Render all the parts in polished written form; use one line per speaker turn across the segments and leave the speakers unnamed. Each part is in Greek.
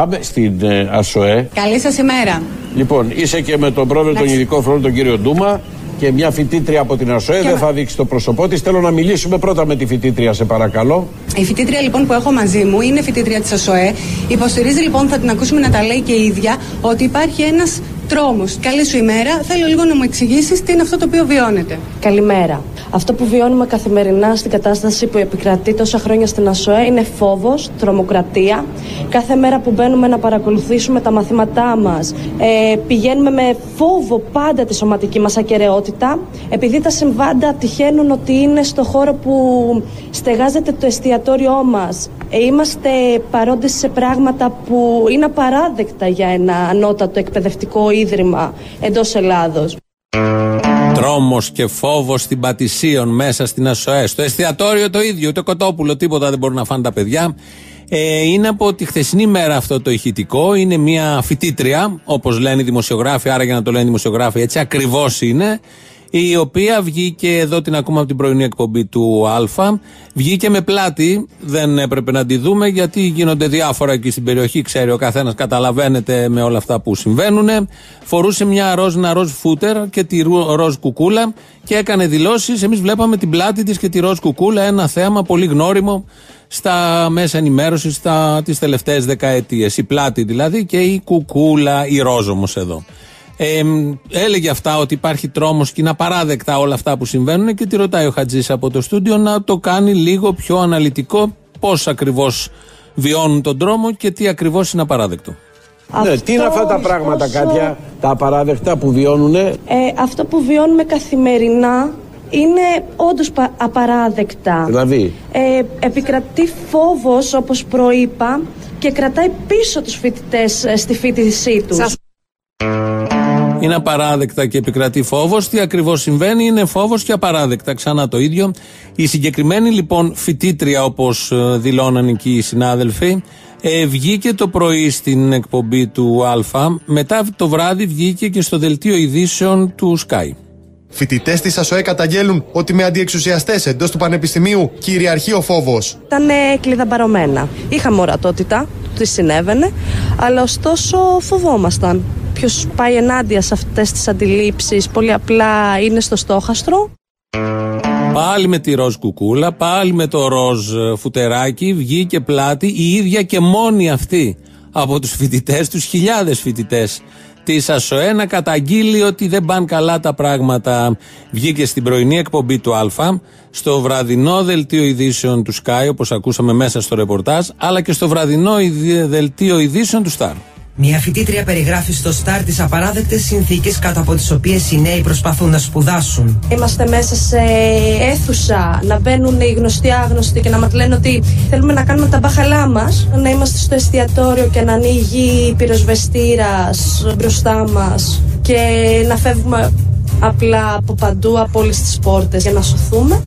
Πάμε στην ΑΣΟΕ.
Καλή σας ημέρα.
Λοιπόν, είσαι και με τον πρόεδρο των ειδικών φρόντων, τον κύριο Ντούμα, και μια φοιτήτρια από την ΑΣΟΕ. Δεν θα δείξει το πρόσωπό της. Θέλω να μιλήσουμε πρώτα με τη φοιτήτρια, σε παρακαλώ. Η
φοιτήτρια λοιπόν που έχω μαζί μου είναι φοιτήτρια της ΑΣΟΕ. Υποστηρίζει λοιπόν, θα την ακούσουμε να τα λέει και η ίδια, ότι υπάρχει ένας τρόμος. Καλή σου ημέρα. Θέλω λίγο να μου εξηγήσεις τι είναι αυτό το οποίο βιώνετε.
Καλημέρα. Αυτό που βιώνουμε καθημερινά στην κατάσταση που επικρατεί τόσα χρόνια στην ΑΣΟΕ είναι φόβος, τρομοκρατία. Κάθε μέρα που μπαίνουμε να παρακολουθήσουμε τα μαθήματά μας, πηγαίνουμε με φόβο πάντα τη σωματική μας ακεραιότητα, επειδή τα συμβάντα τυχαίνουν ότι είναι στο χώρο που στεγάζεται το εστιατόριό μας. Είμαστε παρόντες σε πράγματα που είναι απαράδεκτα για ένα ανώτατο εκπαιδευτικό ίδρυμα εντός Ελλάδος.
Τρόμος και φόβος στην Πατησίων μέσα στην ΑΣΟΕ. Στο εστιατόριο το ίδιο, ούτε κοτόπουλο, τίποτα δεν μπορούν να φάνε τα παιδιά. Είναι από τη χθεσινή μέρα αυτό το ηχητικό. Είναι μια φοιτήτρια, όπως λένε οι δημοσιογράφοι, άρα για να το λένε οι δημοσιογράφοι έτσι ακριβώς είναι, η οποία βγήκε, εδώ την ακούμε από την πρωινή εκπομπή του Α, βγήκε με πλάτη, δεν έπρεπε να τη δούμε γιατί γίνονται διάφορα εκεί στην περιοχή, ξέρει ο καθένας, καταλαβαίνετε με όλα αυτά που συμβαίνουν. Φορούσε ένα ροζ φούτερ και τη ροζ κουκούλα και έκανε δηλώσεις. Εμείς βλέπαμε την πλάτη της και τη ροζ κουκούλα, ένα θέαμα πολύ γνώριμο στα μέσα ενημέρωσης τις τελευταίες δεκαετίες. Η πλάτη δηλαδή και η κουκούλα, η ροζ όμως εδώ. Έλεγε αυτά ότι υπάρχει τρόμος και είναι απαράδεκτα όλα αυτά που συμβαίνουν και τη ρωτάει ο Χατζής από το στούντιο να το κάνει λίγο πιο αναλυτικό, πώς ακριβώς βιώνουν τον τρόμο και τι ακριβώς είναι απαράδεκτο.
Ναι, τι είναι αυτά τα πράγματα, Κάτια, τα απαράδεκτα που βιώνουνε?
Αυτό που βιώνουμε καθημερινά είναι όντως απαράδεκτα.
Δηλαδή
επικρατεί φόβος, όπως προείπα, και κρατάει πίσω τους φοιτητές στη φοιτησή τους.
Είναι απαράδεκτα και επικρατεί φόβος. Τι ακριβώς συμβαίνει? Είναι φόβος και απαράδεκτα. Ξανά το ίδιο. Η συγκεκριμένη λοιπόν φοιτήτρια, όπως δηλώναν εκεί οι συνάδελφοι, βγήκε το πρωί στην εκπομπή του Α. Μετά το βράδυ βγήκε και στο δελτίο ειδήσεων του Sky.
Φοιτητές της ΑΣΟΕ καταγγέλουν ότι με αντιεξουσιαστές εντός του Πανεπιστημίου κυριαρχεί ο φόβος.
Ήταν κλειδαμπαρωμένα. Είχαμε ορατότητα, τι συνέβαινε, αλλά ωστόσο φοβόμασταν. Ποιος πάει ενάντια σε αυτές τις αντιλήψεις πολύ απλά είναι στο στόχαστρο.
Πάλι με τη ροζ κουκούλα, πάλι με το ροζ φουτεράκι, βγήκε πλάτη η ίδια και μόνη αυτή από τους φοιτητές, τους χιλιάδες φοιτητές της ΑΣΟΕ, να καταγγείλει ότι δεν πάνε καλά τα πράγματα. Βγήκε στην πρωινή εκπομπή του Α, στο βραδινό δελτίο ειδήσεων του Sky, όπως ακούσαμε μέσα στο ρεπορτάζ, αλλά και στο βραδινό δελτίο ειδήσεων του Star.
Μια φοιτήτρια περιγράφει στο Star τις απαράδεκτες συνθήκες κάτω από τις οποίες οι νέοι προσπαθούν να σπουδάσουν.
Είμαστε μέσα σε αίθουσα, να μπαίνουν οι γνωστοί άγνωστοι και να μας λένε ότι θέλουμε να κάνουμε τα μπάχαλά μας. Να είμαστε στο εστιατόριο και να ανοίγει πυροσβεστήρας μπροστά μας και να φεύγουμε απλά από παντού, από όλες τις πόρτες για να σωθούμε.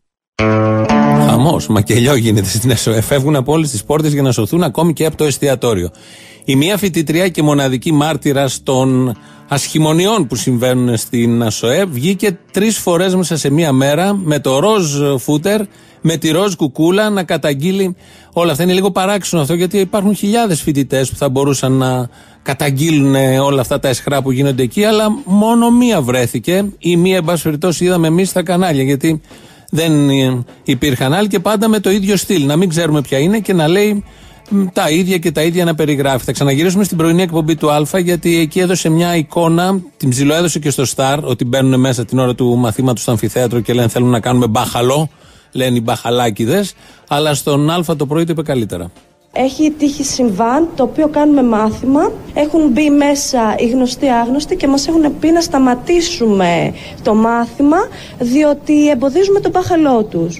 Χαμός, μακελιό γίνεται στην ΑΣΟΕ. Φεύγουν από όλες τις πόρτες για να σωθούν, ακόμη και από το εστιατόριο. Η μία φοιτητρία και μοναδική μάρτυρας των ασχημονιών που συμβαίνουν στην ΑΣΟΕ βγήκε 3 φορές μέσα σε μία μέρα με το ροζ φούτερ, με τη ροζ κουκούλα να καταγγείλει όλα αυτά. Είναι λίγο παράξενο αυτό, γιατί υπάρχουν χιλιάδες φοιτητές που θα μπορούσαν να καταγγείλουν όλα αυτά τα αισχρά που γίνονται εκεί, αλλά μόνο μία βρέθηκε, ή μία, εν πάση περιπτώσει, είδαμε εμείς στα κανάλια, γιατί δεν υπήρχαν άλλοι, και πάντα με το ίδιο στυλ. Να μην ξέρουμε ποια είναι και να λέει τα ίδια και τα ίδια να περιγράφει. Θα ξαναγυρίσουμε στην πρωινή εκπομπή του Α, γιατί εκεί έδωσε μια εικόνα, την ψιλοέδωσε και στο Star, ότι μπαίνουν μέσα την ώρα του μαθήματος στο αμφιθέατρο και λένε θέλουν να κάνουμε μπάχαλο, λένε οι μπαχαλάκιδες, αλλά στον Α το πρωί το είπε καλύτερα.
Έχει τύχει συμβάν, το οποίο κάνουμε μάθημα. Έχουν μπει μέσα οι γνωστοί άγνωστοι και μας έχουν πει να σταματήσουμε το μάθημα, διότι εμποδίζουμε τον μπάχαλό τους.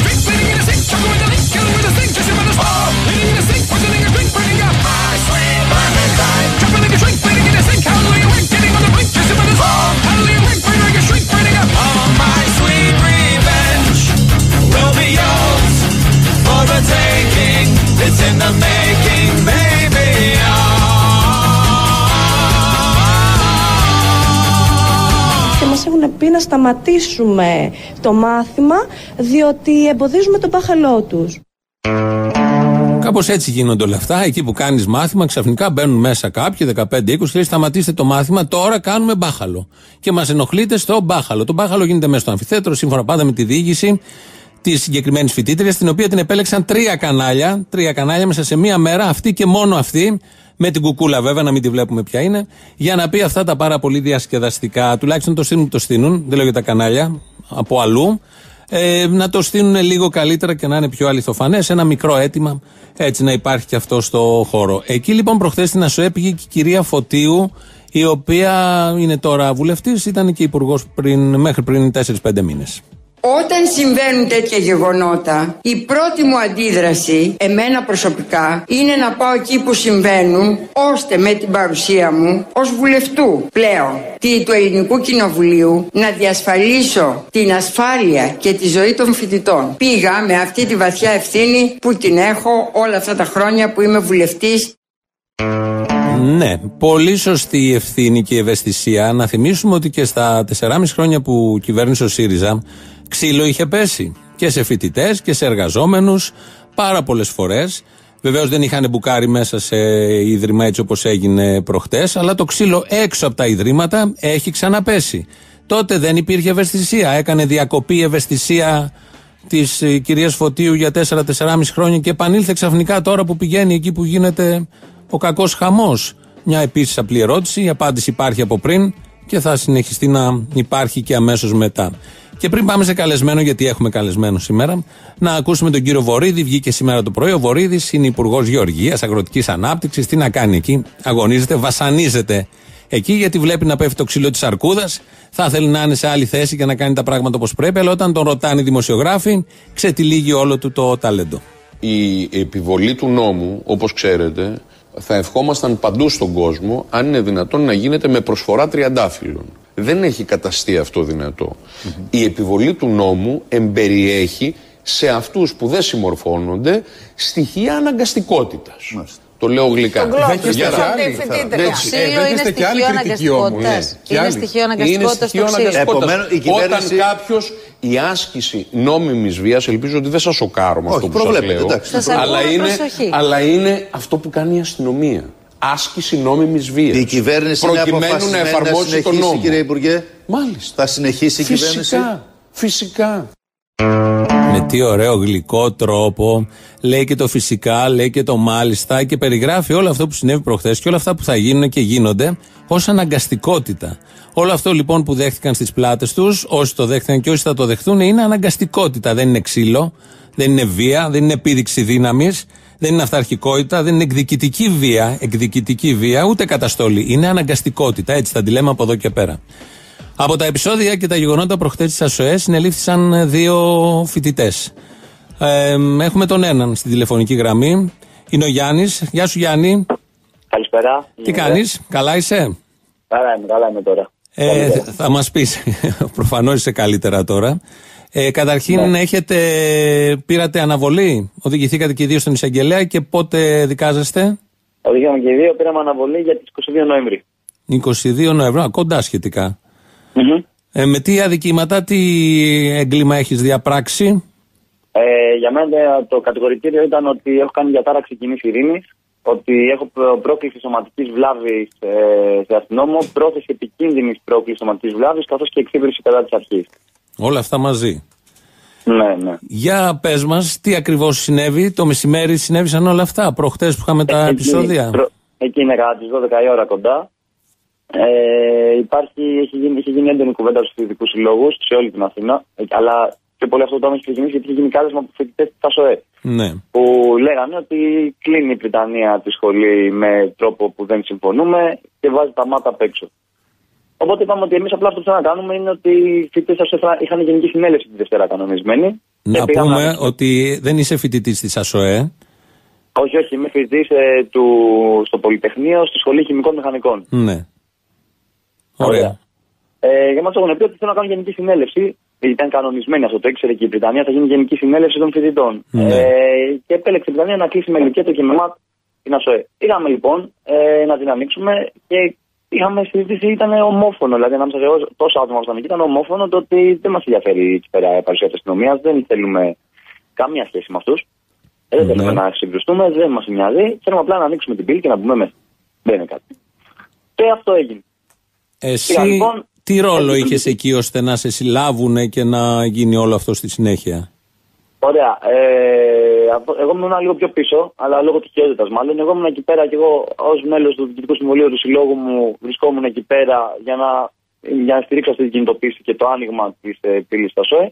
Και μας έχουν πει να σταματήσουμε το μάθημα, διότι εμποδίζουμε τον μπάχαλό τους.
Κάπως έτσι γίνονται όλα αυτά. Εκεί που κάνεις μάθημα, ξαφνικά μπαίνουν μέσα κάποιοι, 15-20, λέει σταματήστε το μάθημα, τώρα κάνουμε μπάχαλο. Και μας ενοχλείτε στο μπάχαλο. Το μπάχαλο γίνεται μέσα στο αμφιθέατρο, σύμφωνα πάντα με τη διοίκηση τη συγκεκριμένη φοιτήτρια, την οποία την επέλεξαν 3 κανάλια μέσα σε μία μέρα, αυτή και μόνο αυτή, με την κουκούλα βέβαια, να μην τη βλέπουμε ποια είναι, για να πει αυτά τα πάρα πολύ διασκεδαστικά. Τουλάχιστον το στείλουν που το στείλουν, δεν λέω για τα κανάλια, από αλλού. Να το στείλουν λίγο καλύτερα και να είναι πιο αληθοφανές. Ένα μικρό αίτημα, έτσι να υπάρχει και αυτό στο χώρο. Εκεί λοιπόν προχθές στην ΑΣΟΕ πήγε και η κυρία Φωτίου, η οποία είναι τώρα βουλευτής, ήταν και υπουργός μέχρι πριν 4-5 μήνες.
Όταν συμβαίνουν τέτοια γεγονότα, η πρώτη μου αντίδραση, εμένα προσωπικά, είναι να πάω εκεί που συμβαίνουν, ώστε με την παρουσία μου, ως βουλευτού πλέον του Ελληνικού Κοινοβουλίου, να διασφαλίσω την ασφάλεια και τη ζωή των φοιτητών. Πήγα με αυτή τη βαθιά ευθύνη που την έχω όλα αυτά τα χρόνια που είμαι βουλευτής.
Ναι, πολύ σωστή η ευθύνη και η ευαισθησία. Να θυμίσουμε ότι και στα 4,5 χρόνια που κυβέρνησε ο ΣΥΡΙΖΑ, ξύλο είχε πέσει και σε φοιτητές και σε εργαζόμενους πάρα πολλές φορές. Βεβαίως δεν είχαν μπουκάρει μέσα σε ίδρυμα έτσι όπως έγινε προχτές, αλλά το ξύλο έξω από τα ιδρύματα έχει ξαναπέσει. Τότε δεν υπήρχε ευαισθησία. Έκανε διακοπή ευαισθησία της κυρίας Φωτίου για 4-4,5 χρόνια και επανήλθε ξαφνικά τώρα που πηγαίνει εκεί που γίνεται ο κακός χαμός. Μια επίσης απλή ερώτηση, η απάντηση υπάρχει από πριν και θα συνεχιστεί να υπάρχει και αμέσως μετά. Και πριν πάμε σε καλεσμένο, γιατί έχουμε καλεσμένο σήμερα, να ακούσουμε τον κύριο Βορίδη. Βγήκε σήμερα το πρωί. Ο Βορίδης είναι υπουργός Γεωργίας, Αγροτικής Ανάπτυξης. Τι να κάνει εκεί? Αγωνίζεται, βασανίζεται εκεί, γιατί βλέπει να πέφτει το ξύλο της αρκούδας. Θα θέλει να είναι σε άλλη θέση και να κάνει τα πράγματα όπως πρέπει, αλλά όταν τον ρωτάνε οι δημοσιογράφοι, ξετυλίγει όλο του το ταλέντο.
Η επιβολή του νόμου, όπως ξέρετε, θα ευχόμασταν παντού στον κόσμο, αν είναι δυνατόν να γίνεται με προσφορά τριαντάφυλλων. Δεν έχει καταστεί αυτό δυνατό. Η επιβολή του νόμου εμπεριέχει σε αυτούς που δεν συμμορφώνονται στοιχεία αναγκαστικότητας. Το λέω γλυκά.
Ξύλο είναι στοιχείο αναγκαστικότητας. Είναι στοιχείο αναγκαστικότητας το ξύλο.
Όταν κάποιος, η άσκηση νόμιμης βίας, ελπίζω ότι δεν σας σοκάρω με αυτό που σας λέω, αλλά είναι αυτό που κάνει η αστυνομία. Άσκηση νόμιμης βίας.
Η κυβέρνηση
προκειμένου να εφαρμόσει τον νόμο.
Κύριε Υπουργέ,
μάλιστα.
Θα συνεχίσει η κυβέρνηση.
Φυσικά.
Με τι ωραίο γλυκό τρόπο λέει και το φυσικά, λέει και το μάλιστα και περιγράφει όλο αυτό που συνέβη προχθές και όλα αυτά που θα γίνουν και γίνονται ως αναγκαστικότητα. Όλο αυτό λοιπόν που δέχτηκαν στις πλάτες τους, όσοι το δέχτηκαν και όσοι θα το δεχτούν, είναι αναγκαστικότητα. Δεν είναι ξύλο, δεν είναι βία, δεν είναι επίδειξη δύναμης, δεν είναι αυταρχικότητα, δεν είναι εκδικητική βία, ούτε καταστολή. Είναι αναγκαστικότητα. Έτσι θα τη λέμε από εδώ και πέρα. Από τα επεισόδια και τα γεγονότα προχτές της ΑΣΟΕ συνελήφθησαν 2 φοιτητές. Έχουμε τον έναν στην τηλεφωνική γραμμή. Είναι ο Γιάννης. Γεια σου Γιάννη.
Καλησπέρα.
Τι κάνεις, καλά είσαι?
Καλά είμαι τώρα.
Θα μας πεις, προφανώς είσαι καλύτερα τώρα. Καταρχήν πήρατε αναβολή, οδηγηθήκατε και οι 2 στον εισαγγελέα και πότε δικάζεστε?
Οδηγήκαμε και οι 2, πήραμε αναβολή για τις 22 Νοέμβρη.
22 Νοεμβρίου, κοντά σχετικά. Με τι αδικήματα, τι έγκλημα έχεις διαπράξει?
Για μένα το κατηγορητήριο ήταν ότι έχω κάνει διατάραξη κοινής ειρήνης, ότι έχω πρόκληση σωματικής βλάβης σε αστυνόμο, πρόθεση επικίνδυνης πρόκλησης σωματικής βλάβης, καθώς και εξύπηρεση κατά της αρχής.
Όλα αυτά μαζί.
Ναι.
Για πες μας, τι ακριβώς συνέβη? Το μεσημέρι συνέβησαν όλα αυτά, προχτές που είχαμε τα επεισόδια.
Εκεί είναι κατά τις 12 η ώρα κοντά. Έχει γίνει έντονη κουβέντα στους φοιτητικούς συλλόγους σε όλη την Αθήνα, αλλά και πολύ αυτό το έχει ξεκινήσει γιατί έχει γίνει κάλεσμα από φοιτητές της ΑΣΟΕ.
Ναι.
Που λέγανε ότι κλείνει η Βρυτανία τη σχολή με τρόπο που δεν συμφωνούμε και βάζει τα μάτα απ' έξω. Οπότε είπαμε ότι εμείς απλά αυτό που θέλουμε να κάνουμε είναι ότι οι φοιτητές της ΑΣΟΕ είχαν γενική συνέλευση τη Δευτέρα κανονισμένη.
Να πούμε ότι δεν είσαι φοιτητής της ΑΣΟΕ.
Όχι, είμαι φοιτητής στο Πολυτεχνείο, στη Σχολή Χημικών Μηχανικών.
Ναι. Ωραία.
Για μας έχουν πει ότι θέλουν να κάνουν γενική συνέλευση. Ήταν κανονισμένη αυτό, το ήξερε και η Βρυτανία, θα γίνει γενική συνέλευση των φοιτητών. Ναι. Και επέλεξε η Βρυτανία να κλείσει με λυκέτο και με ΜΑΤ την ΑΣΟΕ. Πήγαμε λοιπόν να την ανοίξουμε και είχαμε συζήτηση, ήταν ομόφωνο. Δηλαδή, ανάμεσα σε τόσα άτομα που ήταν ομόφωνο το ότι δεν μας ενδιαφέρει η παρουσία της αστυνομίας, δεν θέλουμε καμία σχέση με αυτούς. Δεν θέλουμε να συγκρουστούμε, δεν μας νοιάζει. Θέλουμε απλά να ανοίξουμε την πύλη και να μπούμε μέσα. Δεν είναι κάτι. Και αυτό έγινε.
Εσύ λοιπόν, τι ρόλο είχες εκεί ώστε να σε συλλάβουνε και να γίνει όλο αυτό στη συνέχεια?
Ωραία. Εγώ ήμουν λίγο πιο πίσω, αλλά λόγω τυχαιότητας μάλλον. Εγώ ήμουν εκεί πέρα και εγώ ως μέλος του Διοικητικού Συμβουλίου του Συλλόγου μου βρισκόμουν εκεί πέρα για να στηρίξω αυτή την κινητοποίηση και το άνοιγμα της πύλης στα ΣΟΕ.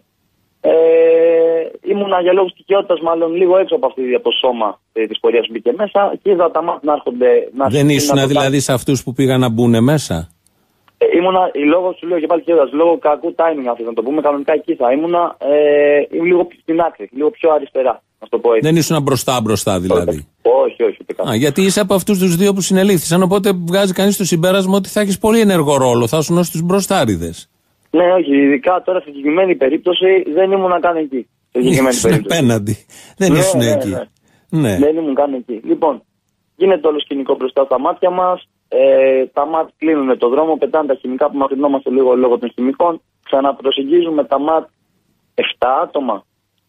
Ήμουνα για λόγους τυχαιότητας μάλλον λίγο έξω από το σώμα της πορείας που μπήκε μέσα και είδα τα μάτια να έρχονται.
Δεν ήσουν δηλαδή σε αυτούς που πήγαν να μπουν μέσα?
Ήμουνα, λόγω σου λέω και πάλι τυχαιότητας, λόγω κακού timing αυτό να το πούμε, κανονικά εκεί θα ήμουνα λίγο στην άκρη, λίγο πιο αριστερά. Να το πω έτσι.
Δεν ήσουν μπροστά δηλαδή?
Όχι.
Γιατί είσαι από αυτούς τους δύο που συνελήφθησαν, οπότε βγάζει κανείς το συμπέρασμα ότι θα έχεις πολύ ενεργό ρόλο, θα ήσουν ως τους μπροστάριδες.
Ναι, όχι, ειδικά τώρα στη συγκεκριμένη περίπτωση δεν ήμουν καν εκεί.
Ήσουν απέναντι. Δεν ήσουν εκεί. Ναι.
Δεν ήμουν καν εκεί. Λοιπόν, γίνεται όλο σκηνικό μπροστά στα μάτια μας. Τα ΜΑΤ κλείνουν το δρόμο, πετάνε τα χημικά που μαυρινόμαστε λίγο λόγω των χημικών. Ξαναπροσεγγίζουμε τα ΜΑΤ 7 άτομα.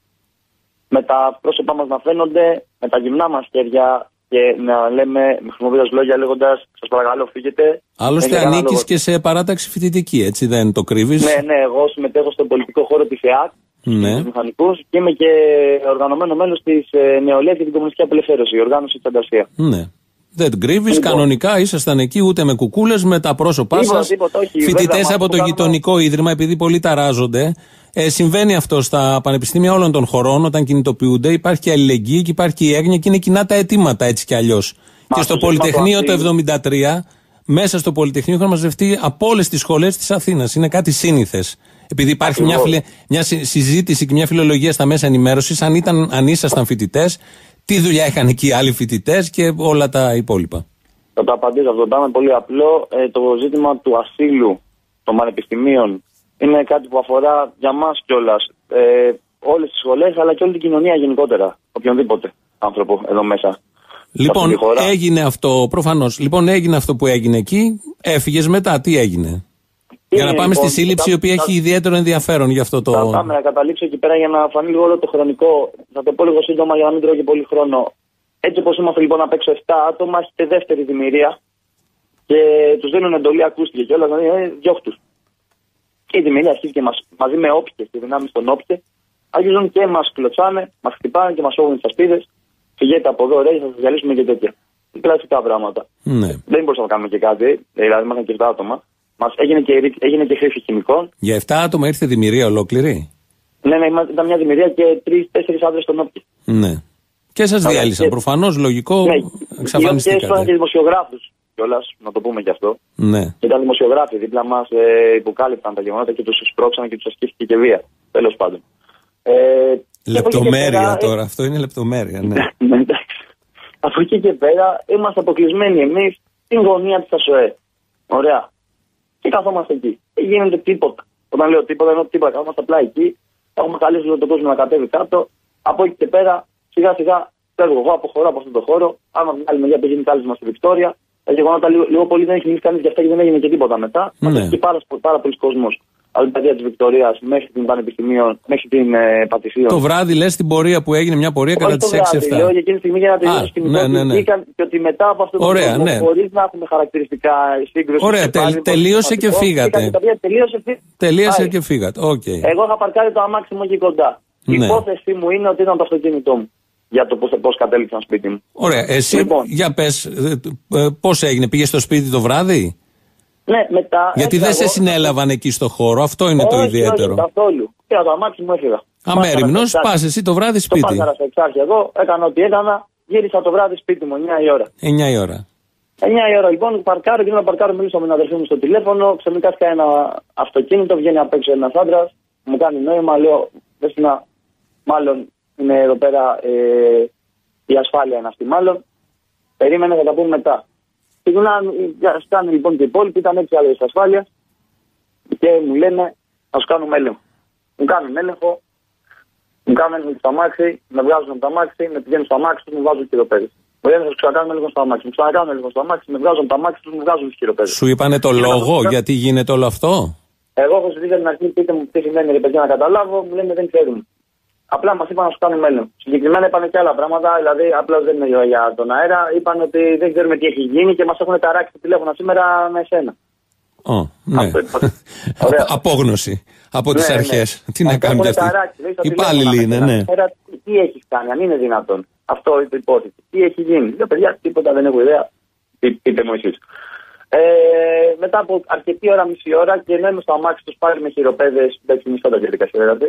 Με τα πρόσωπά μας να φαίνονται, με τα γυμνά μας χέρια και να λέμε, χρησιμοποιώντας λόγια λέγοντας, σας παρακαλώ φύγετε.
Άλλωστε ανήκεις και σε παράταξη φοιτητική, έτσι δεν το κρύβεις?
Ναι, εγώ συμμετέχω στον πολιτικό χώρο της ΕΑΚ, στους μηχανικούς, και είμαι και οργανωμένο μέλος της Νεολαίας για την Κομμουνιστική Απελευθέρωση, η οργάνωση της Ανταρσία.
Ναι. Δεν κρύβεις, κανονικά ήσασταν εκεί ούτε με κουκούλες, με τα πρόσωπά σας. Φοιτητές από το γειτονικό ίδρυμα, επειδή πολλοί ταράζονται. Συμβαίνει αυτό στα πανεπιστήμια όλων των χωρών όταν κινητοποιούνται. Υπάρχει και αλληλεγγύη και υπάρχει και η έγνοια και είναι κοινά τα αιτήματα έτσι κι αλλιώς. Και στο Πολυτεχνείο το 1973, μέσα στο Πολυτεχνείο είχαν μαζευτεί από όλες τις σχολές της Αθήνας. Είναι κάτι σύνηθες. Επειδή υπάρχει μια συζήτηση και μια φιλολογία στα μέσα ενημέρωσης, αν ήσασταν φοιτητές, τι δουλειά είχαν εκεί οι άλλοι φοιτητές και όλα τα υπόλοιπα.
Θα το απαντήσω αυτό. Το πολύ απλό. Το ζήτημα του ασύλου των πανεπιστημίων είναι κάτι που αφορά για μας κιόλας όλες τις σχολές, αλλά και όλη την κοινωνία γενικότερα. Οποιονδήποτε άνθρωπο εδώ μέσα.
Λοιπόν, έγινε αυτό, προφανώς. Λοιπόν, έγινε αυτό που έγινε εκεί. Έφυγες μετά, τι έγινε? Για να πάμε στη σύλληψη, η οποία έχει ιδιαίτερο ενδιαφέρον για αυτό το.
Θα πάμε να καταλήξω εκεί πέρα για να φανεί λίγο όλο το χρονικό. Θα το πω λίγο σύντομα για να μην τρώω και πολύ χρόνο. Έτσι όπως είμαστε λοιπόν απ' έξω 7 άτομα, έχετε δεύτερη δημιουργία και τους δίνουν εντολή, ακούστηκε κιόλας, να είναι διώχτους. Και η δημιουργία αρχίζει και μαζί με όποιες και δυνάμεις των όποιες, αρχίζουν και μας κλωτσάνε, μας χτυπάνε και μας φόβουν τις ασπίδες. Φυγέτε από εδώ, ρε, θα σας διαλύσουμε και τέτοια. Κλασικά πράγματα.
Ναι.
Δεν μπορούσαμε να κάνουμε και κάτι, δηλαδή ήμασταν και 7 άτομα. Έγινε και χρήση χημικών.
Για 7 άτομα ήρθε δημιουργία ολόκληρη?
Ναι, ήταν μια δημιουργία και 3-4 άντρες στον όπιο.
Ναι. Και σας διάλυσαν. Προφανώς, λογικό, εξαφανιστήκατε.
Και ήρθαν και δημοσιογράφους κιόλας, να το πούμε κι αυτό.
Ναι.
Και ήταν δημοσιογράφοι δίπλα μας που κάλυπταν τα γεγονότα και τους σπρώξαν και τους ασκήθηκε και βία. Τέλος πάντων.
Λεπτομέρεια τώρα, αυτό είναι λεπτομέρεια, ναι.
Εντάξει. Από εκεί και πέρα είμαστε αποκλεισμένοι εμείς στην γωνία της ΑΣΟΕ. Ωραία. Και καθόμαστε εκεί. Δεν γίνεται τίποτα. Όταν λέω τίποτα, εννοώ τίποτα. Καθόμαστε απλά εκεί. Έχουμε καλέσει όλο τον κόσμο να κατέβει κάτω. Από εκεί και πέρα, σιγά σιγά φεύγω εγώ, αποχωρώ από αυτόν τον χώρο. Άμα από την άλλη μεριά πηγαίνει κάλεσμα στη Βικτόρια. Τα γεγονότα λίγο πολύ δεν έχει μιλήσει κανείς για αυτά και δεν έγινε και τίποτα μετά. Μα έχει πάρα πολλοί κόσμος. Από την παιδεία της Βικτορίας μέχρι την Πανεπιστημίων, μέχρι την Πατησίων.
Το βράδυ λες την πορεία που έγινε, μια πορεία κατά τις 6-7.
Λέω για εκείνη τη στιγμή για να τελειώσει την κοινωνία. Και ότι μετά από αυτό το πράγμα, χωρίς να έχουμε χαρακτηριστικά σύγκρουση.
Ωραία, τελείωσε και φύγατε. Τελείωσε και φύγατε.
Εγώ είχα παρκάρει το αμάξι μου εκεί κοντά. Η υπόθεσή μου είναι ότι ήταν το αυτοκίνητό μου. Για το πώς κατέληξαν σπίτι μου.
Ωραία, εσύ λοιπόν, για πες, πώς έγινε, πήγες στο σπίτι το βράδυ?
Ναι, μετά.
Γιατί δεν σε συνέλαβαν εκεί στο χώρο, αυτό είναι το ιδιαίτερο.
Όχι, καθόλου. Πήρα το αμάξι μου, έφυγα.
Αμέριμνος, πας εσύ το βράδυ σπίτι.
Το πάταρα εξάρχεια εγώ, έκανα ό,τι έκανα, γύρισα το βράδυ σπίτι μου, 9 η ώρα.
9 η ώρα.
9 η ώρα λοιπόν, παρκάρω και να παρκάρω, μιλήσω με την αδερφή μου στο τηλέφωνο. Ξαφνικά σκάει ένα αυτοκίνητο, βγαίνει απ' έξω ένας άντρας, μου κάνει νόημα, λέω, μάλλον είναι εδώ πέρα η ασφάλεια είναι αυτή, μάλλον. Περίμενε, θα τα πούμε μετά. Σκάνε λοιπόν και οι υπόλοιποι, ήταν 6 άλλες ασφάλειας και μου λένε να σου κάνουμε έλεγχο. Μου κάνουν έλεγχο, μου κάνουν έλεγχο στο αμάξι, με βγάζουν από το αμάξι, με πηγαίνουν στο αμάξι τους, μου βάζουν χειροπέδες. Μου λένε να σου ξανακάνουμε έλεγχο στο αμάξι, μου ξανακάνουν έλεγχο στο αμάξι, με βγάζουν από το αμάξι τους, μου βγάζουν χειροπέδες.
Σου είπανε το λόγο γιατί γίνεται όλο αυτό?
Εγώ έχω ζητήσει την αρχή, πείτε μου τι σημαίνει ρε παιδιά να καταλάβω, μου λένε δεν ξέρουν. Απλά μας είπαν να σου κάνουμε έλεγχο. Συγκεκριμένα είπαν και άλλα πράγματα, δηλαδή απλά δεν είναι για τον αέρα. Είπαν ότι δεν ξέρουμε τι έχει γίνει και μας έχουν ταράξει το τηλέφωνο σήμερα με εσένα.
Ναι. Απόγνωση από τις αρχές. Τι να κάνουν κι αυτοί. Υπάλληλοι είναι, ναι.
Τι έχεις κάνει, αν είναι δυνατόν. Αυτό είναι το υπόθεση. Τι έχει γίνει. Λέω παιδιά, τίποτα δεν έχω ιδέα. Πείτε μου εσείς. Μετά από αρκετή ώρα, μισή ώρα και ενώ είμαι στο αμάξι τους πάλι με χειροπέδες, εντάξει μισό τα διαδικασία δηλαδή,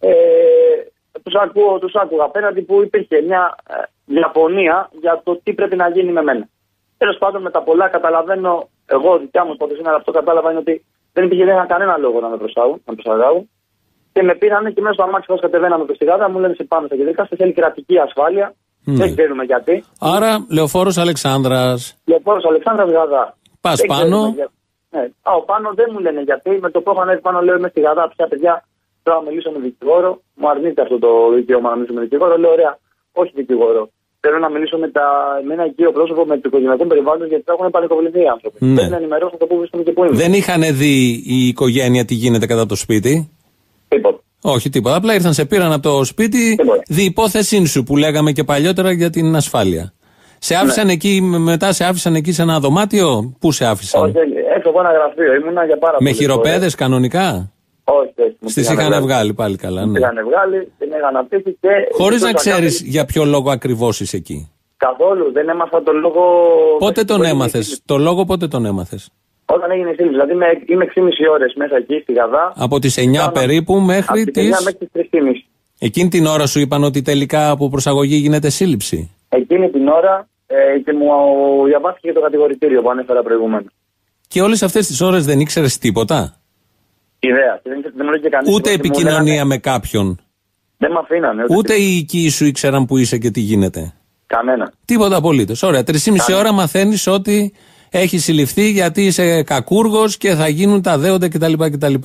τους άκουγα απέναντι που υπήρχε μια διαφωνία για το τι πρέπει να γίνει με μένα. Τέλος πάντων με τα πολλά καταλαβαίνω, εγώ δικιά μου υπόθεση, αλλά αυτό κατάλαβα είναι ότι δεν υπήρχε κανένα λόγο να με προσαγάγουν. Και με πήρανε και μέσα στο αμάξι πώς κατεβαίναμε προς τη Γάδα, μου λένε σε πάνω στα κεντρικά, σε θέλει κρατική ασφάλεια. Δεν ξέρουμε γιατί.
Άρα Λεωφόρος Αλεξάνδρας.
Λεωφόρος Αλεξάνδρας Γαδά.
Πας πάνω.
Πάνω δεν μου λένε γιατί. Με το που έχω ανέβει πάνω λέω είμαι στη Γαδά. Πια παιδιά θέλω να μιλήσω με δικηγόρο. Μου αρνείται αυτό το δικαίωμα να μιλήσω με δικηγόρο. Λέω ωραία, όχι δικηγόρο. Θέλω να μιλήσω με ένα οικείο πρόσωπο με το οικογενειακό περιβάλλον γιατί θα έχουν πανικοβληθεί οι άνθρωποι. Πρέπει να ενημερώσουν το που βρίσκομαι και που είμαι.
Δεν είχαν δει η οικογένεια τι γίνεται κατά το σπίτι.
Τίποτα.
Όχι τίποτα. Απλά ήρθαν, σε πήραν από το σπίτι διυπόθεσή σου που λέγαμε και παλιότερα για την ασφάλεια. Σε άφησαν εκεί, μετά σε άφησαν εκεί σε ένα δωμάτιο. Πού σε άφησαν?
Όχι, έξω από ένα γραφείο ήμουνα για πάρα πολύ.
Με χειροπέδες κανονικά?
Όχι.
Στις είχαν βγάλει πάλι καλά.
Ναι. Είχαν βγάλει, την είχαν αφήσει και.
Χωρίς να ξέρεις για ποιο λόγο ακριβώς είσαι εκεί.
Καθόλου, δεν έμαθα τον λόγο.
Πότε τον έμαθες? Το λόγο πότε τον έμαθες?
Όταν έγινε η σύλληψη. Δηλαδή είμαι 6,5 ώρες μέσα εκεί στη Γαδά.
Από τις 9 περίπου μέχρι τις
3,5.
Εκείνη την ώρα σου είπαν ότι τελικά από προσαγωγή γίνεται σύλληψη?
Εκείνη την ώρα και μου διαβάστηκε το κατηγορητήριο που ανέφερα προηγουμένως.
Και όλες αυτές τις ώρες δεν ήξερες τίποτα?
Ιδέα. Δεν μου λέει και κανείς.
Ούτε επικοινωνία με κάποιον?
Δεν με αφήνανε.
Ούτε οι οικοί σου ήξεραν που είσαι και τι γίνεται?
Κανένα.
Τίποτα απολύτως. Ωραία. 3,5 ώρα μαθαίνεις ότι έχει συλληφθεί γιατί είσαι κακούργος και θα γίνουν τα δέοντα κτλ.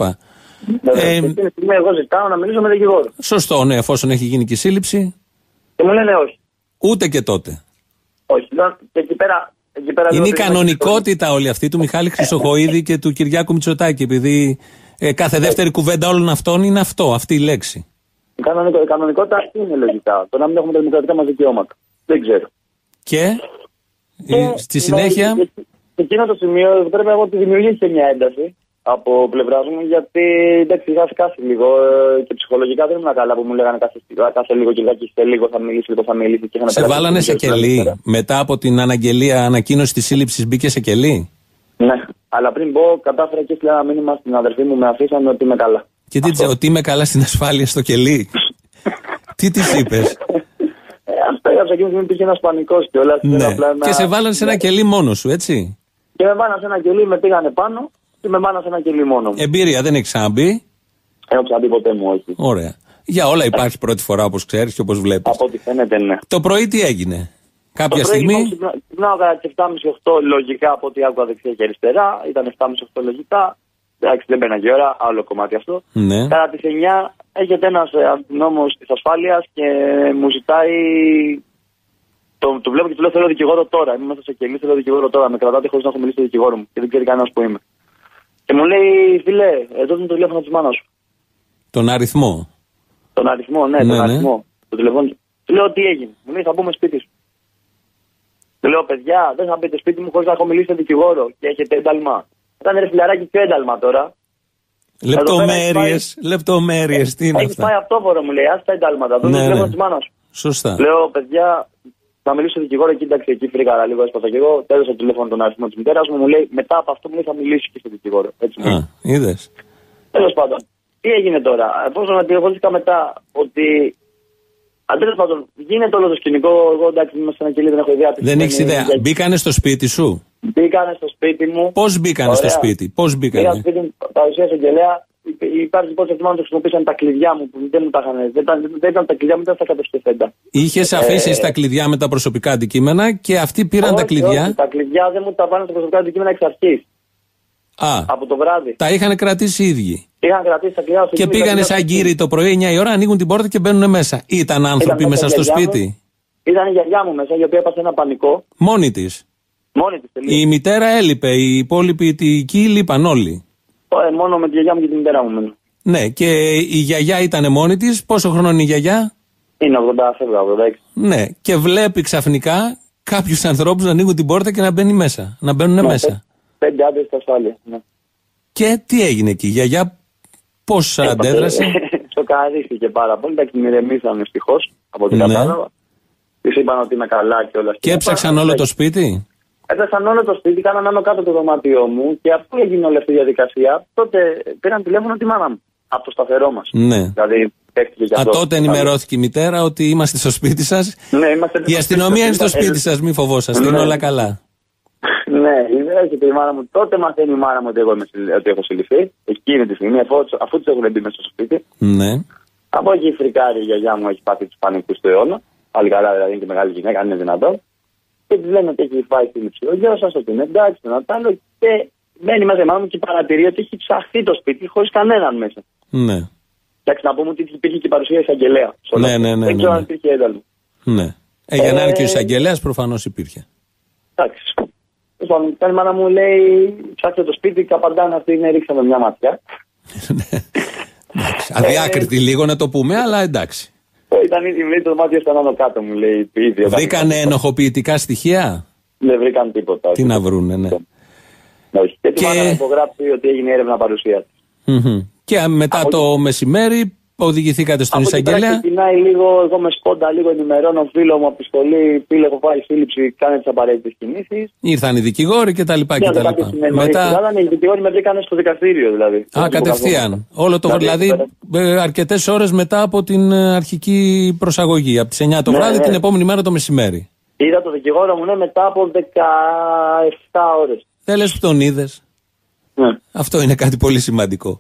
Εκείνη τη στιγμή εγώ ζητάω να μιλήσω με δικηγόρο.
Σωστό, ναι, εφόσον έχει γίνει και η σύλληψη.
Και μου λένε όχι.
Ούτε και τότε.
Όχι. Και εκεί πέρα
είναι η κανονικότητα όλη αυτή του Μιχάλη Χρυσοχοΐδη και του Κυριάκου Μητσοτάκη. Επειδή κάθε δεύτερη κουβέντα όλων αυτών είναι αυτή η λέξη.
Η κανονικότητα αυτή είναι λογικά. Το να μην έχουμε τα δημοκρατικά μας δικαιώματα. Δεν ξέρω.
Και στη συνέχεια.
Εκείνο το σημείο πρέπει να τη δημιουργήσει μια ένταση από πλευρά μου, γιατί εντάξει, είχα σκάσει λίγο και ψυχολογικά δεν ήμουν καλά που μου λέγανε κάθε λίγο και λίγο θα μιλήσει.
Σε βάλανε σε κελί. Μετά από την ανακοίνωση της σύλληψης μπήκε σε κελί?
Ναι, αλλά πριν μπω κατάφερα και έστειλα ένα μήνυμα στην αδερφή μου, με αφήσανε ότι είμαι καλά.
Και τι ότι είμαι καλά στην ασφάλεια στο κελί? Τι της είπες?
Αυτό έγραψα εκείνη την υπήρχε ένας πανικός κιόλας.
Ναι. Και σε βάλανε σε ένα κελί μόνο σου, έτσι?
Και με βάλανε σε ένα κελί, με πήγανε πάνω και με βάλανε σε ένα κελί μόνο μου.
Εμπειρία δεν έχει ξαναμπεί?
Έχω ξαναμπεί ποτέ μου, όχι.
Ωραία. Για όλα υπάρχει πρώτη φορά, όπως ξέρεις και όπως βλέπεις.
Από ό,τι φαίνεται, ναι.
Το πρωί τι έγινε? Κάποια στιγμή.
Ξυπνάω κατά τις 7.30-8 λογικά από ό,τι άκουγα δεξιά και αριστερά. Ήταν 7.30-8 λογικά. Εντάξει, δεν μπαίναγε η ώρα, άλλο κομμάτι αυτό.
Ναι.
Κατά τις 9 έρχεται ένας αστυνόμος της ασφάλειας και μου ζητάει. Το βλέπω και του λέω: θέλω δικηγόρο τώρα. Είμαι μέσα σε κελί, θέλω δικηγόρο τώρα. Με κρατάτε χωρίς να έχω μιλήσει στο δικηγόρο μου και δεν ξέρει κανένας που είμαι. Και μου λέει: φίλε, εδώ είναι το τηλέφωνο της μάνας σου.
Τον αριθμό.
Τον αριθμό, ναι, τον αριθμό. Το τηλέφωνο. Του λέω: τι έγινε? Μου λέει: θα μπούμε σπίτι σου. Του λέω: παιδιά, δεν θα μπείτε σπίτι μου χωρίς να έχω μιλήσει στο δικηγόρο και έχετε ένταλμα. Ήταν ρε φιλαράκι πιο ένταλμα τώρα.
Λεπτομέρειες, τι είναι αυτά?
Έχει πάει αυτόφορο, μου λέει: άστα εντάλματα. Το τηλέφωνο της μάνας σου.
Σωστά.
Λέω: παιδιά, θα μιλήσω στο δικηγόρο και εντάξει, εκεί φρίκαρα λίγο, έσπασα και εγώ. Τέλος το τηλέφωνο τον αριθμό της μητέρας μου, μου λέει: μετά από αυτό μου λέει θα μιλήσει και στο δικηγόρο. Έτσι μου λέει.
Είδες.
Τέλος πάντων, τι έγινε τώρα? Εφόσον αντιληφθήκα μετά ότι. Τέλος πάντων, γίνεται όλο το σκηνικό. Εγώ εντάξει, είμαι σε ένα κελί, δεν έχω ιδέα.
Δεν έχεις ιδέα. Μπήκανε στο σπίτι σου?
Μπήκανε στο σπίτι μου.
Πώς μπήκανε στο σπίτι?
Πήγα στο σπίτι μου, παρουσίασε εγγελέα. Υπάρχει υπόθεση ότι μάλλον το χρησιμοποίησαν τα κλειδιά μου που δεν μου τα είχαν. Δεν ήταν τα κλειδιά μου, ήταν στα κατασκευέντα.
Είχες αφήσει τα κλειδιά με τα προσωπικά αντικείμενα και αυτοί πήραν τα κλειδιά.
Όχι, τα κλειδιά δεν μου τα πάνε στα προσωπικά αντικείμενα εξ αρχής. Από το βράδυ.
Τα είχαν κρατήσει οι ίδιοι.
Είχαν κρατήσει τα κλειδιά.
Και πήγανε σαν κύριοι το πρωί 9 η ώρα, ανοίγουν την πόρτα και μπαίνουν μέσα. Ήταν άνθρωποι μέσα στο σπίτι?
Ήταν η γιαγιά μου μέσα, η οποία έπασε ένα πανικό.
Μόνη της? Η μητέρα έλειπε, οι υπόλοιποι οικοί λείπαν όλοι.
Μόνο με τη γιαγιά μου και τη μητέρα μου μένω.
Ναι, και η γιαγιά ήταν μόνη της. Πόσο χρόνο είναι η γιαγιά?
Είναι 87-86.
Ναι, και βλέπει ξαφνικά κάποιους ανθρώπους να ανοίγουν την πόρτα και να μπαίνουν μέσα. Να μπαίνουν μέσα.
5 άντρες στα ασφάλεια. Ναι.
Και τι έγινε εκεί, η γιαγιά πώς αντέδρασε?
Σοκαρίστηκε πάρα πολύ. Τα ηρεμήσαν ευτυχώς από ό,τι κατάλαβα. Της είπαν ότι είμαι καλά και όλα.
Και έψαξαν όλο το σπίτι.
Έψαξαν όλο το σπίτι, κάναν άνω κάτω το δωμάτιό μου και αφού έγινε όλη αυτή η διαδικασία, τότε πήραν τηλέφωνο τη μάνα μου από το σταθερό μας.
Ναι.
Δηλαδή,
τότε ενημερώθηκε η μητέρα ότι είμαστε στο σπίτι σας.
Ναι, είμαστε.
Η αστυνομία είναι στο σπίτι σας, μη φοβόσαστε, είναι όλα καλά.
Ναι, έρχεται η μάνα μου. Τότε μαθαίνει η μάνα μου ότι έχω συλληφθεί. Εκείνη τη στιγμή, αφού του έχουν μπει μέσα στο σπίτι.
Ναι.
Από εκεί η φρικάρη η γιαγιά μου έχει πάθει του πανικούς του αιώνα. Πάλι καλά, δηλαδή είναι και μεγάλη γυναίκα, αν είναι δυνατόν. Και τη λένε ότι έχει φάει σύλληψη ο γιος σας, ότι είναι εντάξει, τον Ατάλο. Και μπαίνει μέσα η μάνα μου και παρατηρεί ότι έχει ψαχθεί το σπίτι χωρίς κανέναν μέσα.
Ναι.
Εντάξει, να πούμε ότι υπήρχε και παρουσία εισαγγελέα.
Ναι.
Δεν ξέρω αν υπήρχε ένταλμα.
Ναι. Για να είναι και ο εισαγγελέας προφανώς υπήρχε.
Εντάξει. Η μάνα μου λέει: ψάξτε το σπίτι, καπαντάνε αυτή είναι, ρίξαμε μια ματιά.
Αδιάκριτη λίγο να το πούμε, αλλά εντάξει.
Ήταν ήδη το μάτι ήταν άνω κάτω, μου λέει.
Βρήκανε ενοχοποιητικά στοιχεία?
Δεν βρήκαν τίποτα.
Τι να βρούνε, ναι.
Και τη μάνα να υπογράψει ότι έγινε έρευνα παρουσία της.
Και μετά το μεσημέρι οδηγηθήκατε στον εισαγγελέα.
Ξεκινάει λίγο, εγώ με σκόντα λίγο ενημερώνω φίλο μου από τη σχολή, φίλε έχω πάει σύλληψη, κάνε τις απαραίτητες κινήσεις.
Ήρθαν οι δικηγόροι κτλ.
Μετά οι δικηγόροι με βρήκαν στο δικαστήριο δηλαδή.
Κατευθείαν. Όλο το δηλαδή αρκετές ώρες μετά από την αρχική προσαγωγή. Από τις 9 το βράδυ την επόμενη μέρα το μεσημέρι.
Είδα το δικηγόρο μου μετά από 17 ώρες.
Δεν λες που τον είδες? Αυτό είναι κάτι πολύ σημαντικό.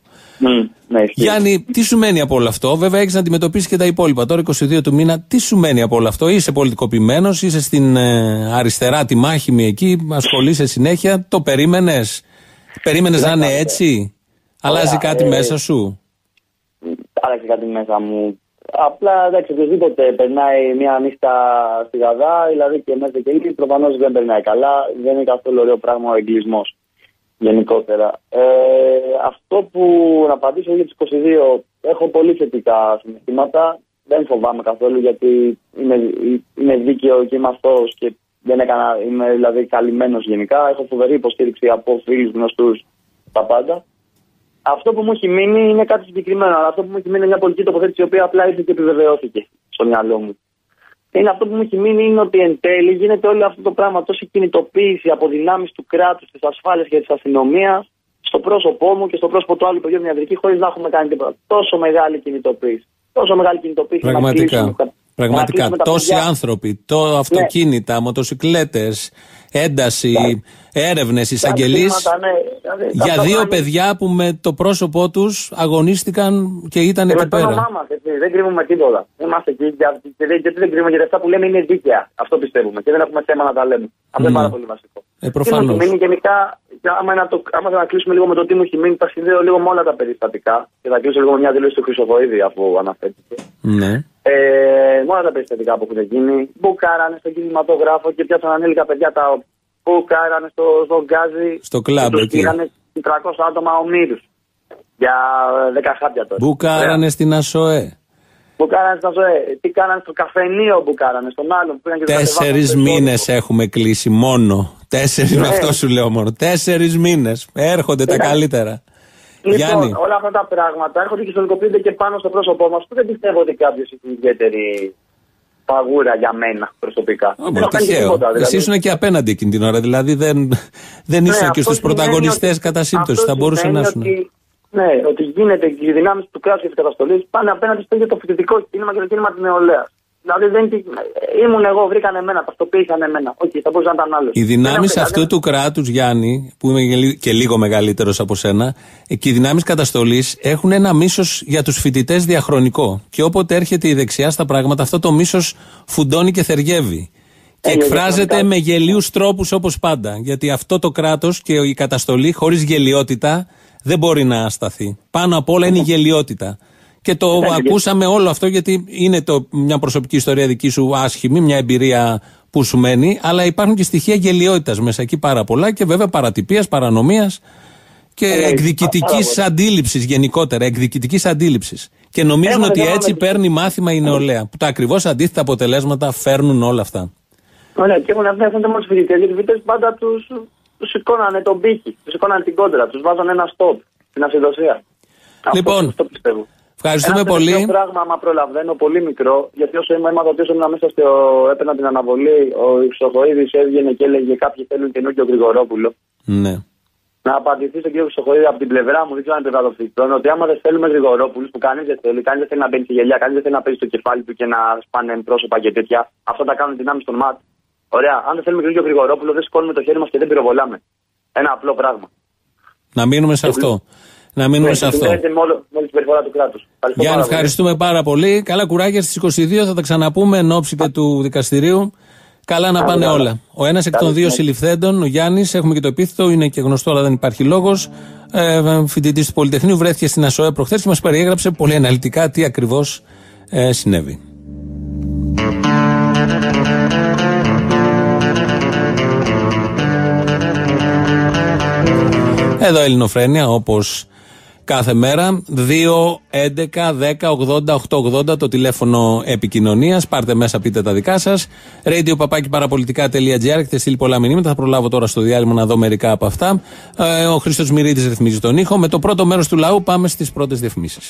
Γιάννη, τι σου μένει από όλο αυτό? Βέβαια έχεις να αντιμετωπίσεις και τα υπόλοιπα. Τώρα 22 του μήνα, τι σου μένει από όλο αυτό? Είσαι πολιτικοποιημένος, είσαι στην αριστερά τη μάχημη εκεί, ασχολείσαι συνέχεια. Το περίμενες? Περίμενες να είναι έτσι? Αλλάζει κάτι μέσα σου?
Άλλαξε κάτι μέσα μου. Απλά εντάξει, οποιοδήποτε περνάει μια νύχτα στη Γαδά, δηλαδή και μέσα και εκεί, προφανώς δεν περνάει καλά. Δεν είναι καθόλου ωραίο πράγμα ο εγκλισμός. Γενικότερα. Αυτό που να απαντήσω για τις 22, έχω πολύ θετικά συναισθήματα. Δεν φοβάμαι καθόλου γιατί είμαι δίκαιο και είμαι αυτός και είμαι δηλαδή καλυμμένος γενικά. Έχω φοβερή υποστήριξη από φίλους γνωστούς, τα πάντα. Αυτό που μου έχει μείνει είναι κάτι συγκεκριμένο. Αλλά αυτό που μου έχει μείνει είναι μια πολιτική τοποθέτηση η οποία απλά ήρθε και επιβεβαιώθηκε στο μυαλό μου. Είναι αυτό που μου έχει μείνει είναι ότι εν τέλει γίνεται όλο αυτό το πράγμα, τόση κινητοποίηση από δυνάμεις του κράτους, της ασφάλειας και της αστυνομίας στο πρόσωπό μου και στο πρόσωπο του άλλου παιδιού ιατρική, χωρίς να έχουμε κάνει τίποτα. Τόσο μεγάλη κινητοποίηση. Τόσο μεγάλη κινητοποίηση.
Πραγματικά. Τόσοι άνθρωποι, αυτοκίνητα, μοτοσικλέτες, ένταση, έρευνες, εισαγγελείς. Για δύο παιδιά που με το πρόσωπό τους αγωνίστηκαν και ήταν εκεί πέρα.
Δεν κρύβουμε τίποτα. Είμαστε εκεί και δεν κρύβουμε, γιατί αυτά που λέμε είναι δίκαια. Αυτό πιστεύουμε και δεν έχουμε θέμα να τα λέμε. Αυτό είναι πάρα πολύ βασικό.
Προφανώς.
Γενικά, άμα θα κλείσουμε λίγο με το τι μου έχει μείνει, θα συνδέω λίγο με όλα τα περιστατικά και θα κλείσω λίγο με μια δήλωση του Χρυσοβοίδη αφού αναφέρθηκε.
Ναι.
Με όλα τα περιστατικά που έχουν γίνει, μπουκάρανε στον κινηματογράφο και πιάσαν ανήλικα παιδιά, τα μπουκάρανε στο γκάζι.
Στο κλαμπ εκεί.
Πήγανε 300 άτομα ομήρους για 10 χάπια τώρα.
Μπουκάρανε στην ΑΣΟΕ.
Μπουκάρανε στην ΑΣΟΕ. Τι κάνανε στο καφενείο, μπουκάρανε στον άλλον.
4 μήνες έχουμε κλείσει μόνο. 4 με αυτό σου λέω μόνο. 4 μήνες. Έρχονται τα καλύτερα.
Λοιπόν,
Γιάννη.
όλα αυτά τα πράγματα έρχονται και στολικοποιούνται και πάνω στο πρόσωπό μας που δεν πιστεύω ότι κάποιος έχει ιδιαίτερη παγούρα για μένα προσωπικά.
Τυχαίο. Εσύ ήσουν και απέναντι εκείνη την ώρα. Δηλαδή δεν ήσουν και στους πρωταγωνιστές κατά σύμπτωση. Θα μπορούσε να ήσουν.
Ναι, ότι γίνεται οι δυνάμεις του κράτους και της καταστολής πάνε απέναντι στο ίδιο το φοιτητικό κίνημα και το κίνημα της νεολαίας. Δηλαδή ήμουν εγώ, βρήκαν εμένα, ταυτοποίησαν εμένα. Όχι, θα μπορούσε να ήταν άλλο.
Οι δυνάμεις αυτού του κράτους, Γιάννη, που είμαι και λίγο μεγαλύτερος από σένα, και οι δυνάμεις καταστολής έχουν ένα μίσος για τους φοιτητές διαχρονικό. Και όποτε έρχεται η δεξιά στα πράγματα, αυτό το μίσος φουντώνει και θεριεύει. Και εκφράζεται με γελίους τρόπους όπως πάντα. Γιατί αυτό το κράτος και η καταστολή χωρίς γελιότητα δεν μπορεί να σταθεί. Πάνω απ' όλα είναι η γελιότητα. Και το ακούσαμε όλο αυτό γιατί είναι μια προσωπική ιστορία δική σου άσχημη, μια εμπειρία που σου μένει, αλλά υπάρχουν και στοιχεία γελιότητας μέσα εκεί πάρα πολλά και βέβαια παρατυπίας, παρανομίας και εκδικητικής αντίληψης γενικότερα. Εκδικητικής αντίληψης. Και νομίζουν ότι έτσι παίρνει μάθημα η νεολαία. Που τα ακριβώς αντίθετα αποτελέσματα φέρνουν όλα αυτά.
Ωραία, και έχουν αφήνει μόνο φοιτητές, γιατί οι φοιτητές πάντα τους σηκώνανε τον πύχη, τους σηκώνανε την κόντρα, τους βάζανε ένα stop στην ασυδοσία.
Λοιπόν,
αυτό πιστεύω.
Ευχαριστούμε πολύ.
Ένα πράγμα, άμα προλαβαίνω, πολύ μικρό, γιατί όσο έμαθα ότι ήμουν μέσα έπαιρνα την αναβολή, ο Χρυσοχοΐδης έβγαινε και έλεγε κάποιοι θέλουν καινούργιο Γρηγορόπουλο.
Ναι.
Να απαντηθεί στον κύριο Χρυσοχοΐδη από την πλευρά μου, δεν ξέρω αν είναι πεβατοφυκτό, ότι άμα δεν θέλουμε Γρηγορόπουλους που κανείς δεν θέλει, κανείς δεν θέλει να μπαίνει στη γελιά, κανείς δεν θέλει να παίζει στο κεφάλι του και να σπάνε πρόσωπα και τέτοια, αυτά τα κάνουν δυνάμεις των ΜΑΤ. Ωραία, αν δεν θέλουμε καινούργιο Γρηγορόπουλο, δεν σηκώνουμε το χέρι μας και δεν πυροβολάμε. Ένα απλό πράγμα.
Να μείνουμε σε αυτό. Να μείνουμε σε αυτό. Γιάννη, ευχαριστούμε πάρα πολύ. Καλά κουράγια στις 22. Θα τα ξαναπούμε εν ώψη και του δικαστηρίου. Καλά να πάνε όλα. Ο ένας εκ των δύο συλληφθέντων, ο Γιάννης, έχουμε και το επίθετο, είναι και γνωστό, αλλά δεν υπάρχει λόγος. Φοιτητής του Πολυτεχνείου, βρέθηκε στην ΑΣΟΕ προχθές και μας περιέγραψε πολύ αναλυτικά τι ακριβώς συνέβη. Εδώ Ελληνοφρένεια, όπως κάθε μέρα, 2-11-10-80-880 το τηλέφωνο επικοινωνίας. Πάρτε μέσα, πείτε τα δικά σας. radio-parapolitica.gr. Έχετε στείλει πολλά μηνύματα. Θα προλάβω τώρα στο διάλειμμα να δω μερικά από αυτά. Ο Χρήστος Μυρίδης ρυθμίζει τον ήχο. Με το πρώτο μέρος του λαού πάμε στις πρώτες διαφημίσεις.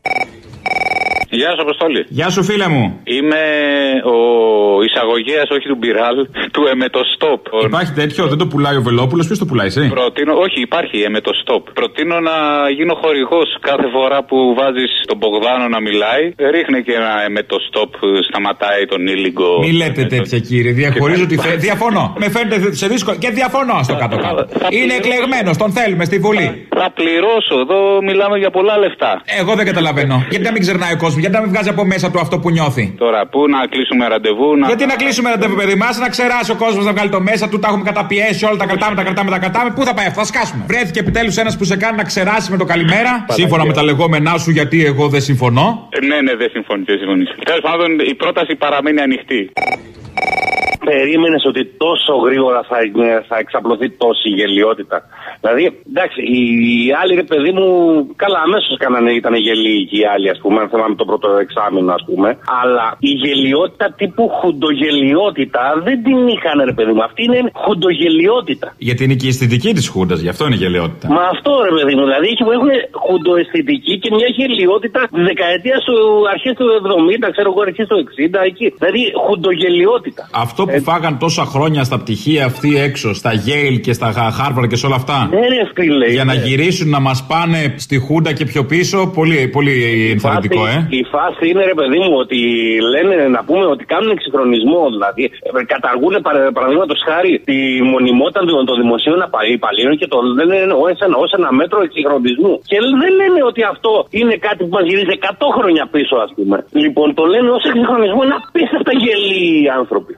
Γεια σου, Αποστόλη.
Γεια σου, φίλε μου.
Είμαι ο εισαγωγέας, όχι του Μπιράλ, του Εμετοστόπ.
Υπάρχει τέτοιο, δεν το πουλάει ο Βελόπουλος, ποιος το πουλάει, εσύ?
Όχι, υπάρχει Εμετοστόπ. Προτείνω να γίνω χορηγός κάθε φορά που βάζεις τον Μπογδάνο να μιλάει. Ρίχνε και ένα Εμετοστόπ, σταματάει τον ήλιγκο.
Μη λέτε τέτοια, κύριε. Διαχωρίζω τη θέση. Διαφωνώ. Με φαίνεται σε δύσκολο και διαφωνώ στο κάτω-κάτω. Είναι εκλεγμένος, τον θέλουμε στη Βουλή.
Θα πληρώσω, εδώ μιλάμε για πολλά λεφτά.
Εγώ δεν καταλαβαίνω. Γιατί να μην ξερνάει ο κόσμος, γιατί να μην βγάζει από μέσα του αυτό που νιώθει.
Τώρα, πού να κλείσουμε ραντεβού,
Γιατί να κλείσουμε ραντεβού, παιδί μας, να ξεράσει ο κόσμος να βγάλει το μέσα του, τα έχουμε καταπιέσει όλα, τα κρατάμε. Πού θα πάει αυτό, θα σκάσουμε. Βρέθηκε επιτέλους ένας που σε κάνει να ξεράσει με το καλημέρα. Σύμφωνα με τα λεγόμενά σου, γιατί εγώ δεν συμφωνώ.
Ναι, δεν συμφωνείς. Τέλος πάντων, η πρόταση παραμένει ανοιχτή.
Περίμενες ότι τόσο γρήγορα θα εξαπλωθεί τόση γελιότητα? Δηλαδή, εντάξει, οι άλλοι, ρε παιδί μου, καλά, αμέσως ήταν γελοί και οι άλλοι, ας πούμε, αν θυμάμαι το πρώτο εξάμηνο, ας πούμε. Αλλά η γελιότητα τύπου χουντογελιότητα δεν την είχαν, ρε παιδί μου. Αυτή είναι χουντογελιότητα.
Γιατί είναι και η αισθητική της χούντας, γι' αυτό είναι γελιότητα.
Μα αυτό, ρε παιδί μου, δηλαδή έχουν χουντοαισθητική και μια γελιότητα τη δεκαετία του αρχές του 70, ξέρω εγώ, αρχές του 60, εκεί. Δηλαδή, χουντογελιότητα.
Αυτό που φάγαν τόσα χρόνια στα πτυχία αυτή έξω, στα Yale και στα Harvard και σε όλα αυτά. Για να γυρίσουν να μας πάνε στη Χούντα και πιο πίσω, πολύ ενθαρρυντικό,
Η φάση είναι, ρε παιδί μου, ότι λένε να πούμε ότι κάνουν εξυγχρονισμό. Δηλαδή, καταργούν παραδείγματος χάρη τη μονιμότητα των δημοσίων υπαλλήλων και το λένε ως ένα μέτρο εξυγχρονισμού. Και δεν λένε ότι αυτό είναι κάτι που μας γυρίζει 100 χρόνια πίσω, ας πούμε. Λοιπόν, το λένε ως εξυγχρονισμό, είναι απίστευτα γελοί οι άνθρωποι.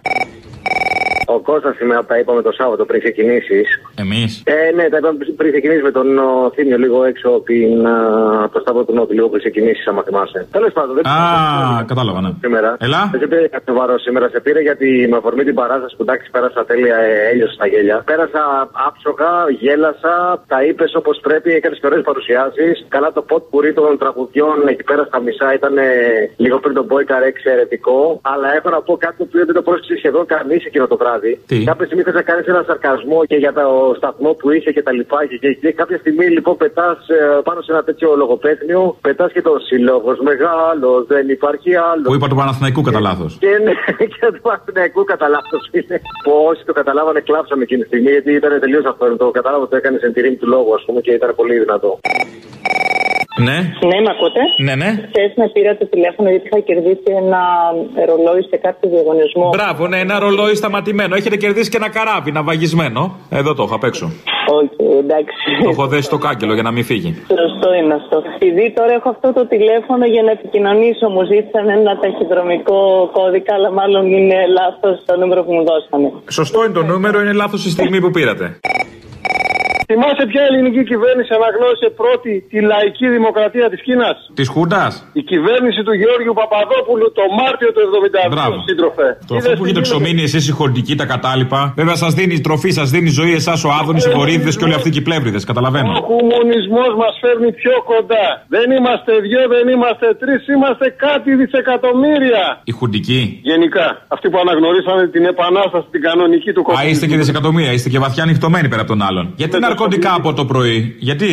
Ο Κώστας σήμερα τα είπαμε το Σάββατο πριν ξεκινήσεις.
Εμείς?
Ναι, τα είπαμε πριν ξεκινήσεις με τον Θήμιο λίγο έξω από το Σταύρο του Νότου, λίγο πριν ξεκινήσεις, άμα θυμάσαι. Τέλος πάντων, δεν
κατάλαβα, ναι.
Σήμερα.
Έλα.
Δεν σε πήρε κάποιο βαρό σήμερα, σε πήρε γιατί με αφορμή την παράσταση που εντάξει πέρασα τέλεια, έλειωσα στα γέλια. Πέρασα άψογα, γέλασα, τα είπες όπως πρέπει, έκανες ωραίες παρουσιάσεις. Καλά το ποτ πουρί των τραγουδιών εκεί πέρα στα μισά ήταν λίγο πριν τον Μπόικαρ εξαιρετικό. Αλλά έχω να πω κάτι που δεν το πρόσεξε σχεδόν κανείς εκείνο το βράδυ. Κάποια στιγμή θες να κάνεις ένα σαρκασμό και για το σταθμό που είσαι και τα λοιπά. Και κάποια στιγμή λοιπόν πετάς πάνω σε ένα τέτοιο λογοπαίγνιο, πετάς και το συλλόγος μεγάλος, δεν υπάρχει άλλο.
Που είπα του Παναθηναϊκού κατά λάθος.
Και ναι, και του Παναθηναϊκού κατά λάθος είναι. Που όσοι το καταλάβανε κλάψαμε εκείνη τη στιγμή, γιατί ήταν τελείως αυτό. Το κατάλαβα ότι το έκανε εν τη ρήμη του λόγου, ας πούμε, και ήταν πολύ δυνατό.
Ναι.
Ναι, με ακούτε?
Ναι.
Χθες με πήρα το τηλέφωνο γιατί είχα κερδίσει ένα ρολόι σε κάποιο διαγωνισμό.
Μπράβο, ναι, ένα ρολόι σταματημένο. Έχετε κερδίσει και ένα καράβι ναυαγισμένο. Εδώ το έχω απ' έξω.
Όχι, εντάξει.
Το έχω δέσει στο κάγκελο για να μην φύγει.
Σωστό είναι αυτό. Επειδή τώρα έχω αυτό το τηλέφωνο για να επικοινωνήσω, μου ζήτησαν ένα ταχυδρομικό κώδικα, αλλά μάλλον είναι λάθος το νούμερο που μου δώσανε.
Σωστό είναι το νούμερο, είναι λάθος η στιγμή που πήρατε.
Θυμάσαι ποια ελληνική κυβέρνηση αναγνώρισε πρώτη τη λαϊκή δημοκρατία της Κίνας?
Της Χούντας.
Η κυβέρνηση του Γεώργιου Παπαδόπουλου το Μάρτιο του 1972. Σύντροφε.
Αφού που έχετε ψωμίνει εσείς οι χορτικοί τα κατάλοιπα. Βέβαια σας δίνει τροφή, σας δίνει ζωή εσάς ο Άδωνης, οι Βορύδιδες και όλοι αυτοί οι πλεύριδες. Καταλαβαίνω.
Ο κομμουνισμός μας φέρνει πιο κοντά. Δεν είμαστε δυο, δεν είμαστε τρεις, είμαστε κάτι δισεκατομμύρια.
Οι χουντικοί.
Γενικά. Αυτοί που αναγνωρίσανε την επανάσταση, την κανονική του κομμουνισμού.
Α, είστε και δισεκατομμύρια, είστε και βαθιά ανοιχτωμένοι πέρα από τον άλλον. Γιατί ναρκωτικά από το πρωί, γιατί?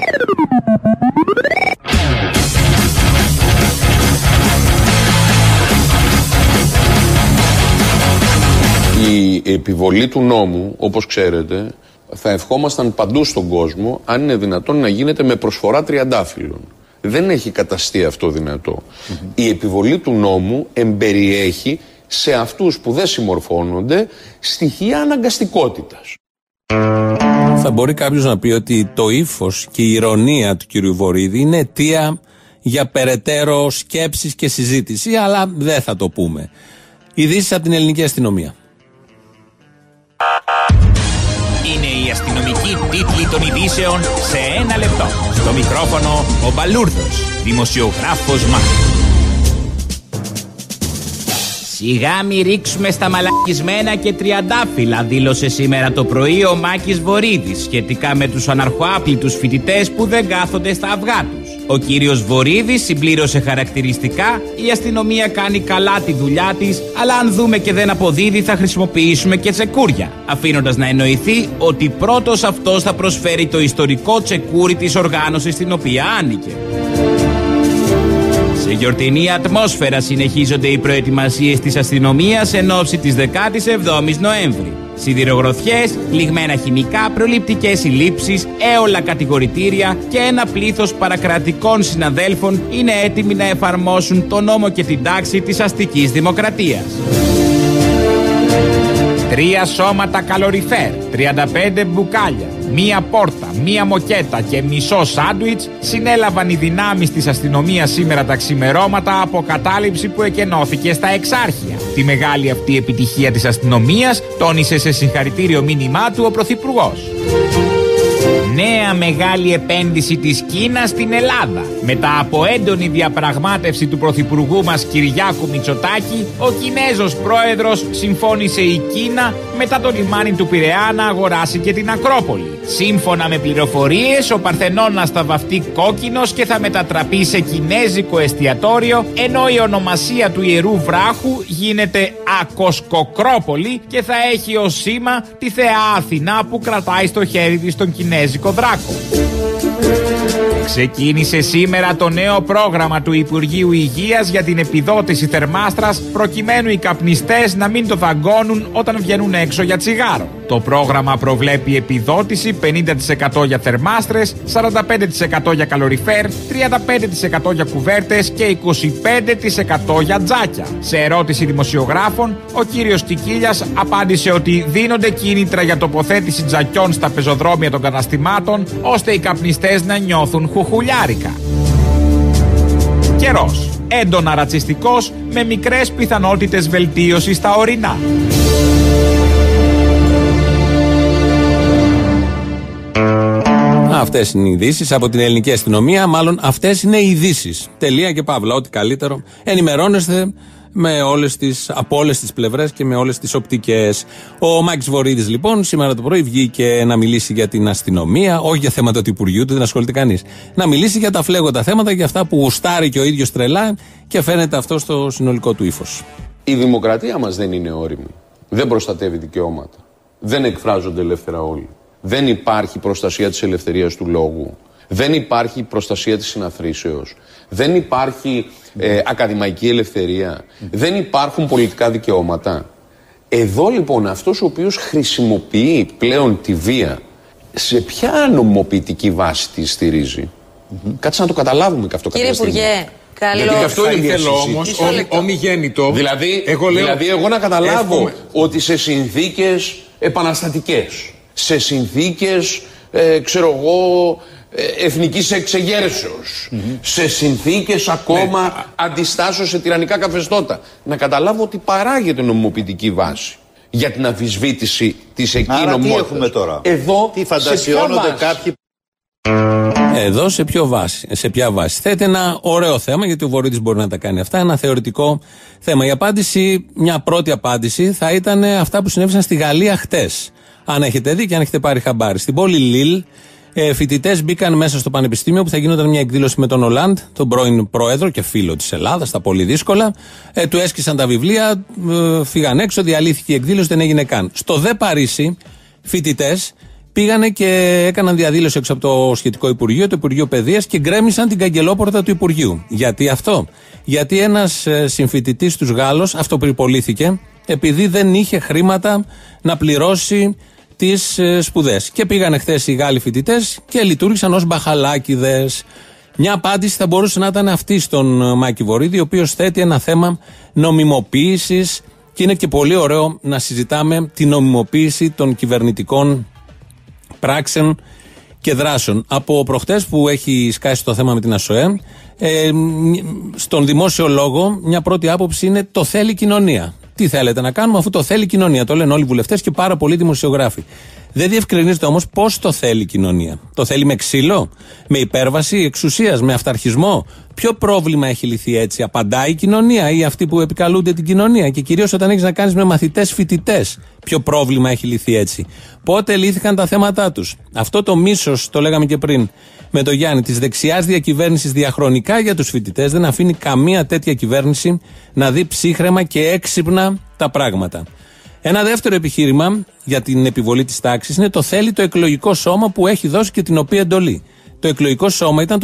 Η επιβολή του νόμου, όπως ξέρετε, θα ευχόμασταν παντού στον κόσμο, αν είναι δυνατόν να γίνεται με προσφορά τριαντάφυλλων. Δεν έχει καταστεί αυτό δυνατό. Η επιβολή του νόμου εμπεριέχει σε αυτούς που δεν συμμορφώνονται στοιχεία αναγκαστικότητας.
Θα μπορεί κάποιος να πει ότι το ύφος και η ηρωνία του κυρίου Βορύδη είναι αιτία για περαιτέρω σκέψεις και συζήτηση, αλλά δεν θα το πούμε. Ειδήσεις από την ελληνική αστυνομία.
Είναι η αστυνομική τίτλη των ειδήσεων σε ένα λεπτό. Στο μικρόφωνο ο Μπαλούρδος, δημοσιογράφος Μάρκος. Σιγά μη ρίξουμε στα μαλακισμένα και τριαντάφυλλα, δήλωσε σήμερα το πρωί ο Μάκης Βορύδης σχετικά με τους αναρχοάπλητους φοιτητές που δεν κάθονται στα αυγά τους. Ο κύριος Βορύδης συμπλήρωσε χαρακτηριστικά: η αστυνομία κάνει καλά τη δουλειά της, αλλά αν δούμε και δεν αποδίδει θα χρησιμοποιήσουμε και τσεκούρια. Αφήνοντας να εννοηθεί ότι πρώτος αυτός θα προσφέρει το ιστορικό τσεκούρι της οργάνωσης στην οποία άνοικε. Σε γιορτινή ατμόσφαιρα συνεχίζονται οι προετοιμασίες της αστυνομίας εν ώψη της 17ης Νοέμβρη. Σιδηρογροθιές, λιγμένα χημικά, προληπτικές συλλήψεις, έολα κατηγορητήρια και ένα πλήθος παρακρατικών συναδέλφων είναι έτοιμοι να εφαρμόσουν τον νόμο και την τάξη της αστικής δημοκρατίας. 3 σώματα καλοριφέρ, 35 μπουκάλια, 1 πόρτα, 1 μοκέτα και μισό σάντουιτς συνέλαβαν οι δυνάμεις της αστυνομίας σήμερα τα ξημερώματα από κατάληψη που εκενώθηκε στα Εξάρχεια. Τη μεγάλη αυτή επιτυχία της αστυνομίας τόνισε σε συγχαρητήριο μήνυμά του ο Πρωθυπουργός. Νέα μεγάλη επένδυση της Κίνας στην Ελλάδα. Μετά από έντονη διαπραγμάτευση του Πρωθυπουργού μας Κυριάκου Μητσοτάκη, ο Κινέζος πρόεδρος συμφώνησε η Κίνα μετά το λιμάνι του Πειραιά να αγοράσει και την Ακρόπολη. Σύμφωνα με πληροφορίες, ο Παρθενώνας θα βαφτεί κόκκινος και θα μετατραπεί σε κινέζικο εστιατόριο, ενώ η ονομασία του Ιερού Βράχου γίνεται Ακοσκοκρόπολη και θα έχει ως σήμα τη θεά Αθηνά που κρατάει στο χέρι της τον κινέζικο δράκο. Ξεκίνησε σήμερα το νέο πρόγραμμα του Υπουργείου Υγείας για την επιδότηση θερμάστρας, προκειμένου οι καπνιστές να μην το δαγκώνουν όταν βγαίνουν έξω για τσιγάρο. Το πρόγραμμα προβλέπει επιδότηση 50% για θερμάστρες, 45% για καλοριφέρ, 35% για κουβέρτες και 25% για τζάκια. Σε ερώτηση δημοσιογράφων, ο κύριος Κικίλιας απάντησε ότι δίνονται κίνητρα για τοποθέτηση τζακιών στα πεζοδρόμια των καταστημάτων, ώστε οι καπνιστές να νιώθουν χουχουλιάρικα. Καιρός. Έντονα ρατσιστικός, με μικρές πιθανότητες βελτίωσης στα ορεινά.
Αυτές είναι οι ειδήσεις από την ελληνική αστυνομία. Μάλλον αυτές είναι οι ειδήσεις. Τελεία και παύλα. Ό,τι καλύτερο. Ενημερώνεστε από όλες τις πλευρές και με όλες τις οπτικές. Ο Μάκης Βορύδης λοιπόν σήμερα το πρωί βγήκε να μιλήσει για την αστυνομία, όχι για θέματα του Υπουργείου του, δεν ασχολείται κανείς. Να μιλήσει για τα φλέγοντα θέματα, για αυτά που γουστάρει και ο ίδιος τρελά και φαίνεται αυτό στο συνολικό του ύφος.
Η δημοκρατία μας δεν είναι όριμη. Δεν προστατεύει δικαιώματα. Δεν εκφράζονται ελεύθερα όλοι. Δεν υπάρχει προστασία της ελευθερίας του λόγου. Δεν υπάρχει προστασία της συναθρήσεως. Δεν υπάρχει ακαδημαϊκή ελευθερία. Δεν υπάρχουν πολιτικά δικαιώματα. Εδώ λοιπόν αυτός ο οποίος χρησιμοποιεί πλέον τη βία, σε ποια νομιμοποιητική βάση τη στηρίζει? Κάτσε να το καταλάβουμε και αυτό κάποια στιγμή.
Κύριε Υπουργέ, καλώς.
Γιατί αυτό είναι όμως
ομιγέννητο.
Δηλαδή εγώ να καταλάβω ότι σε συνθήκες επαναστατικές, σε συνθήκες εθνικής εξεγέρσεως, σε συνθήκες ακόμα αντιστάσεως σε τυραννικά καθεστώτα, να καταλάβω ότι παράγεται νομιμοποιητική βάση. για την αμφισβήτηση της εκεί
νομιμότητας.
νομιμότητας.
Τι έχουμε τώρα?
Εδώ,
τι φαντασιώνονται κάποιοι.
Εδώ σε ποια βάση. Θέτει ένα ωραίο θέμα, γιατί ο Βορύδης μπορεί να τα κάνει αυτά, ένα θεωρητικό θέμα. Η απάντηση, μια πρώτη απάντηση, θα ήταν αυτά που συνέβησαν στη Γαλλία χτες. Αν έχετε δει και αν έχετε πάρει χαμπάρι. Στην πόλη Λίλ, φοιτητές μπήκαν μέσα στο πανεπιστήμιο που θα γινόταν μια εκδήλωση με τον Ολάντ, τον πρώην πρόεδρο και φίλο της Ελλάδας, τα πολύ δύσκολα. Του έσκησαν τα βιβλία, φύγαν έξω, διαλύθηκε η εκδήλωση, δεν έγινε καν. Στο Δε Παρίσι, φοιτητές πήγανε και έκαναν διαδήλωση έξω από το σχετικό Υπουργείο, το Υπουργείο Παιδείας, και γκρέμισαν την καγκελόπορτα του Υπουργείου. Γιατί αυτό? Γιατί ένας συμφοιτητής τους Γάλλος αυτοπεριπολήθηκε επειδή δεν είχε χρήματα να πληρώσει τις σπουδές. Και πήγανε χθες οι Γάλλοι φοιτητές και λειτουργήσαν ως μπαχαλάκιδες. Μια απάντηση θα μπορούσε να ήταν αυτή στον Μάκη Βορύδη, ο οποίος θέτει ένα θέμα νομιμοποίησης, και είναι και πολύ ωραίο να συζητάμε τη νομιμοποίηση των κυβερνητικών πράξεων και δράσεων. Από προχτές που έχει σκάσει το θέμα με την ΑΣΟΕ, στον δημόσιο λόγο μια πρώτη άποψη είναι το θέλει η κοινωνία. Τι θέλετε να κάνουμε αφού το θέλει η κοινωνία? Το λένε όλοι οι βουλευτές και πάρα πολλοί δημοσιογράφοι. Δεν διευκρινίζεται όμως πώς το θέλει η κοινωνία. Το θέλει με ξύλο, με υπέρβαση εξουσίας, με αυταρχισμό? Ποιο πρόβλημα έχει λυθεί έτσι? Απαντάει η κοινωνία ή αυτοί που επικαλούνται την κοινωνία? Και κυρίως όταν έχεις να κάνεις με μαθητές φοιτητές, ποιο πρόβλημα έχει λυθεί έτσι? Πότε λύθηκαν τα θέματά τους? Αυτό το μίσος, το λέγαμε και πριν με τον Γιάννη, της δεξιάς διακυβέρνησης διαχρονικά για τους φοιτητές, δεν αφήνει καμία τέτοια κυβέρνηση να δει ψύχραιμα και έξυπνα τα πράγματα. Ένα δεύτερο επιχείρημα για την επιβολή της τάξης είναι το θέλει το εκλογικό σώμα που έχει δώσει και την οποία εντολή. Το εκλογικό σώμα ήταν το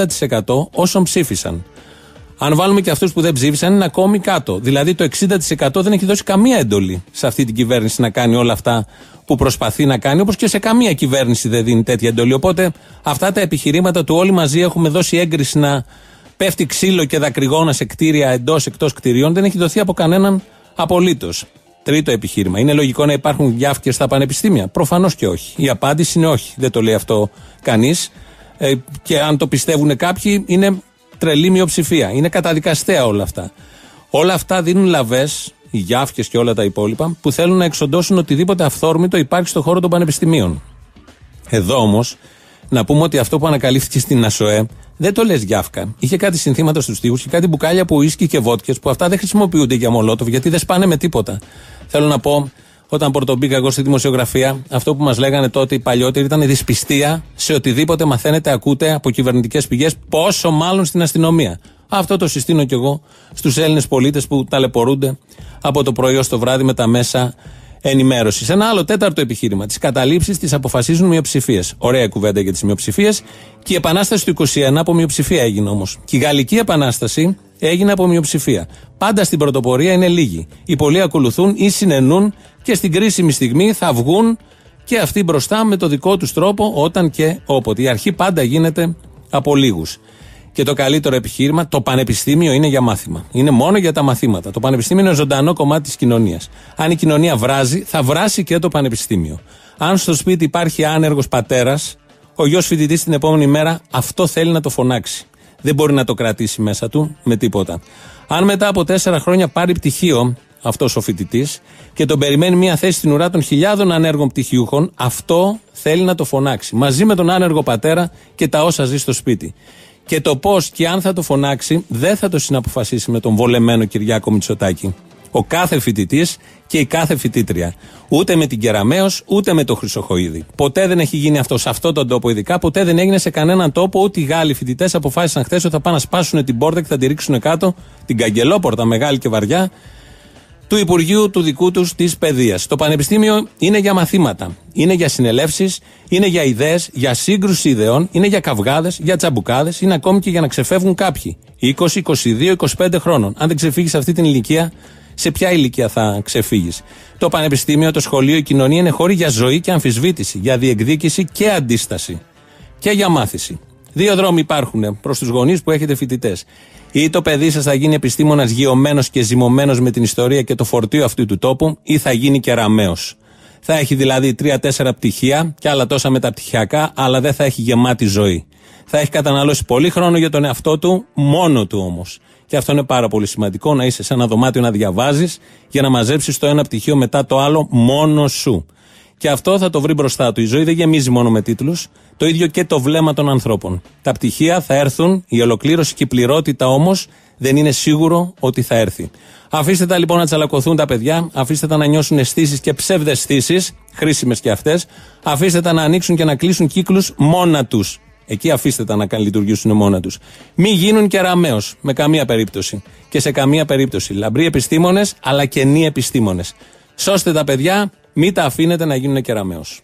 40% όσων ψήφισαν. Αν βάλουμε και αυτούς που δεν ψήφισαν, είναι ακόμη κάτω. Δηλαδή το 60% δεν έχει δώσει καμία εντολή σε αυτή την κυβέρνηση να κάνει όλα αυτά που προσπαθεί να κάνει, όπως και σε καμία κυβέρνηση δεν δίνει τέτοια εντολή. Οπότε αυτά τα επιχειρήματα του όλοι μαζί έχουμε δώσει έγκριση να πέφτει ξύλο και δακρυγόνα σε κτίρια εντός-εκτός κτιριών, δεν έχει δοθεί από κανέναν απολύτως. Τρίτο επιχείρημα. Είναι λογικό να υπάρχουν γιάφκες στα πανεπιστήμια? Προφανώς και όχι. Η απάντηση είναι όχι. Δεν το λέει αυτό κανείς. Και αν το πιστεύουν κάποιοι, είναι τρελή μειοψηφία. Είναι καταδικαστέα όλα αυτά. Όλα αυτά δίνουν λαβές, οι γιάφκες και όλα τα υπόλοιπα, που θέλουν να εξοντώσουν οτιδήποτε αυθόρμητο υπάρχει στον χώρο των πανεπιστημίων. Εδώ όμως, να πούμε ότι αυτό που ανακαλύφθηκε στην ΑΣΟΕ δεν το λες γιάφκα. Είχε κάτι συνθήματα στους τοίχους και κάτι μπουκάλια από ουίσκι και βότκες που αυτά δεν χρησιμοποιούνται για μολότοφ, γιατί δεν σπάνε με τίποτα. Θέλω να πω, όταν πρωτομπήκα εγώ στη δημοσιογραφία, αυτό που μας λέγανε τότε οι παλιότεροι ήταν η δυσπιστία σε οτιδήποτε μαθαίνετε, ακούτε από κυβερνητικές πηγές, πόσο μάλλον στην αστυνομία. Αυτό το συστήνω κι εγώ στους Έλληνες πολίτες που ταλαιπωρούνται από το πρωί ως το βράδυ με τα μέσα ενημέρωσης. Ένα άλλο τέταρτο επιχείρημα. Τις καταλήψεις τις αποφασίζουν μειοψηφίες. Ωραία κουβέντα για τις μειοψηφίες. Και η Επανάσταση του 21 από μειοψηφία έγινε όμως. Και η Γαλλική Επανάσταση έγινε από μειοψηφία. Πάντα στην πρωτοπορία είναι λίγοι. Οι πολλοί ακολουθούν ή συνενούν και στην κρίσιμη στιγμή θα βγουν και αυτοί μπροστά με το δικό τους τρόπο όταν και όποτε. Η αρχή πάντα γίνεται από λίγους. Και το καλύτερο επιχείρημα, το πανεπιστήμιο είναι για μάθημα. Είναι μόνο για τα μαθήματα. Το πανεπιστήμιο είναι ζωντανό κομμάτι της κοινωνίας. Αν η κοινωνία βράζει, θα βράσει και το πανεπιστήμιο. Αν στο σπίτι υπάρχει άνεργος πατέρας, ο γιος φοιτητής την επόμενη μέρα αυτό θέλει να το φωνάξει. Δεν μπορεί να το κρατήσει μέσα του με τίποτα. Αν μετά από 4 χρόνια πάρει πτυχίο αυτός ο φοιτητής και τον περιμένει μια θέση στην ουρά των χιλιάδων ανέργων πτυχιούχων, αυτό θέλει να το φωνάξει. Μαζί με τον άνεργο πατέρα και τα όσα ζει στο σπίτι. Και το πώς και αν θα το φωνάξει δεν θα το συναποφασίσει με τον βολεμένο Κυριάκο Μητσοτάκη. Ο κάθε φοιτητής και η κάθε φοιτήτρια. Ούτε με την Κεραμέως, ούτε με το Χρυσοχοΐδη. Ποτέ δεν έχει γίνει αυτό σε αυτόν τον τόπο, ειδικά ποτέ δεν έγινε σε κανέναν τόπο. Ούτε οι Γάλλοι φοιτητές αποφάσισαν χθες ότι θα πάνε να σπάσουν την πόρτα και θα τη ρίξουν κάτω, την καγκελόπορτα μεγάλη και βαριά, του Υπουργείου του δικού τους της Παιδείας. Το Πανεπιστήμιο είναι για μαθήματα, είναι για συνελεύσεις, είναι για ιδέες, για σύγκρουση ιδεών, είναι για καυγάδες, για τσαμπουκάδες, είναι ακόμη και για να ξεφεύγουν κάποιοι. 20, 22, 25 χρόνων. Αν δεν ξεφύγεις σε αυτή την ηλικία, σε ποια ηλικία θα ξεφύγεις? Το πανεπιστήμιο, το σχολείο, η κοινωνία είναι χώροι για ζωή και αμφισβήτηση, για διεκδίκηση και αντίσταση. Και για μάθηση. 2 δρόμοι υπάρχουν προς τους γονείς που έχετε φοιτητές. Ή το παιδί σας θα γίνει επιστήμονας γειωμένος και ζυμωμένος με την ιστορία και το φορτίο αυτού του τόπου, ή θα γίνει κεραμέος. Θα έχει δηλαδή 3-4 πτυχία και άλλα τόσα μεταπτυχιακά, αλλά δεν θα έχει γεμάτη ζωή. Θα έχει καταναλώσει πολύ χρόνο για τον εαυτό του, μόνο του όμως. Και αυτό είναι πάρα πολύ σημαντικό, να είσαι σε ένα δωμάτιο να διαβάζεις για να μαζέψεις το ένα πτυχίο μετά το άλλο μόνο σου. Και αυτό θα το βρει μπροστά του. Η ζωή δεν γεμίζει μόνο με τίτλους, το ίδιο και το βλέμμα των ανθρώπων. Τα πτυχία θα έρθουν, η ολοκλήρωση και η πληρότητα όμως δεν είναι σίγουρο ότι θα έρθει. Αφήστε τα λοιπόν να τσαλακωθούν τα παιδιά, αφήστε τα να νιώσουν αισθήσεις και ψευδαισθήσεις, χρήσιμες και αυτές, αφήστε τα να ανοίξουν και να κλείσουν κύκλους μόνα τους. Εκεί αφήστε τα να λειτουργήσουν μόνα τους. Μη γίνουν κεραμαίος, με καμία περίπτωση. Και σε καμία περίπτωση. Λαμπροί επιστήμονες, αλλά κενοί επιστήμονες. Σώστε τα παιδιά, μην τα αφήνετε να γίνουν κεραμαίος.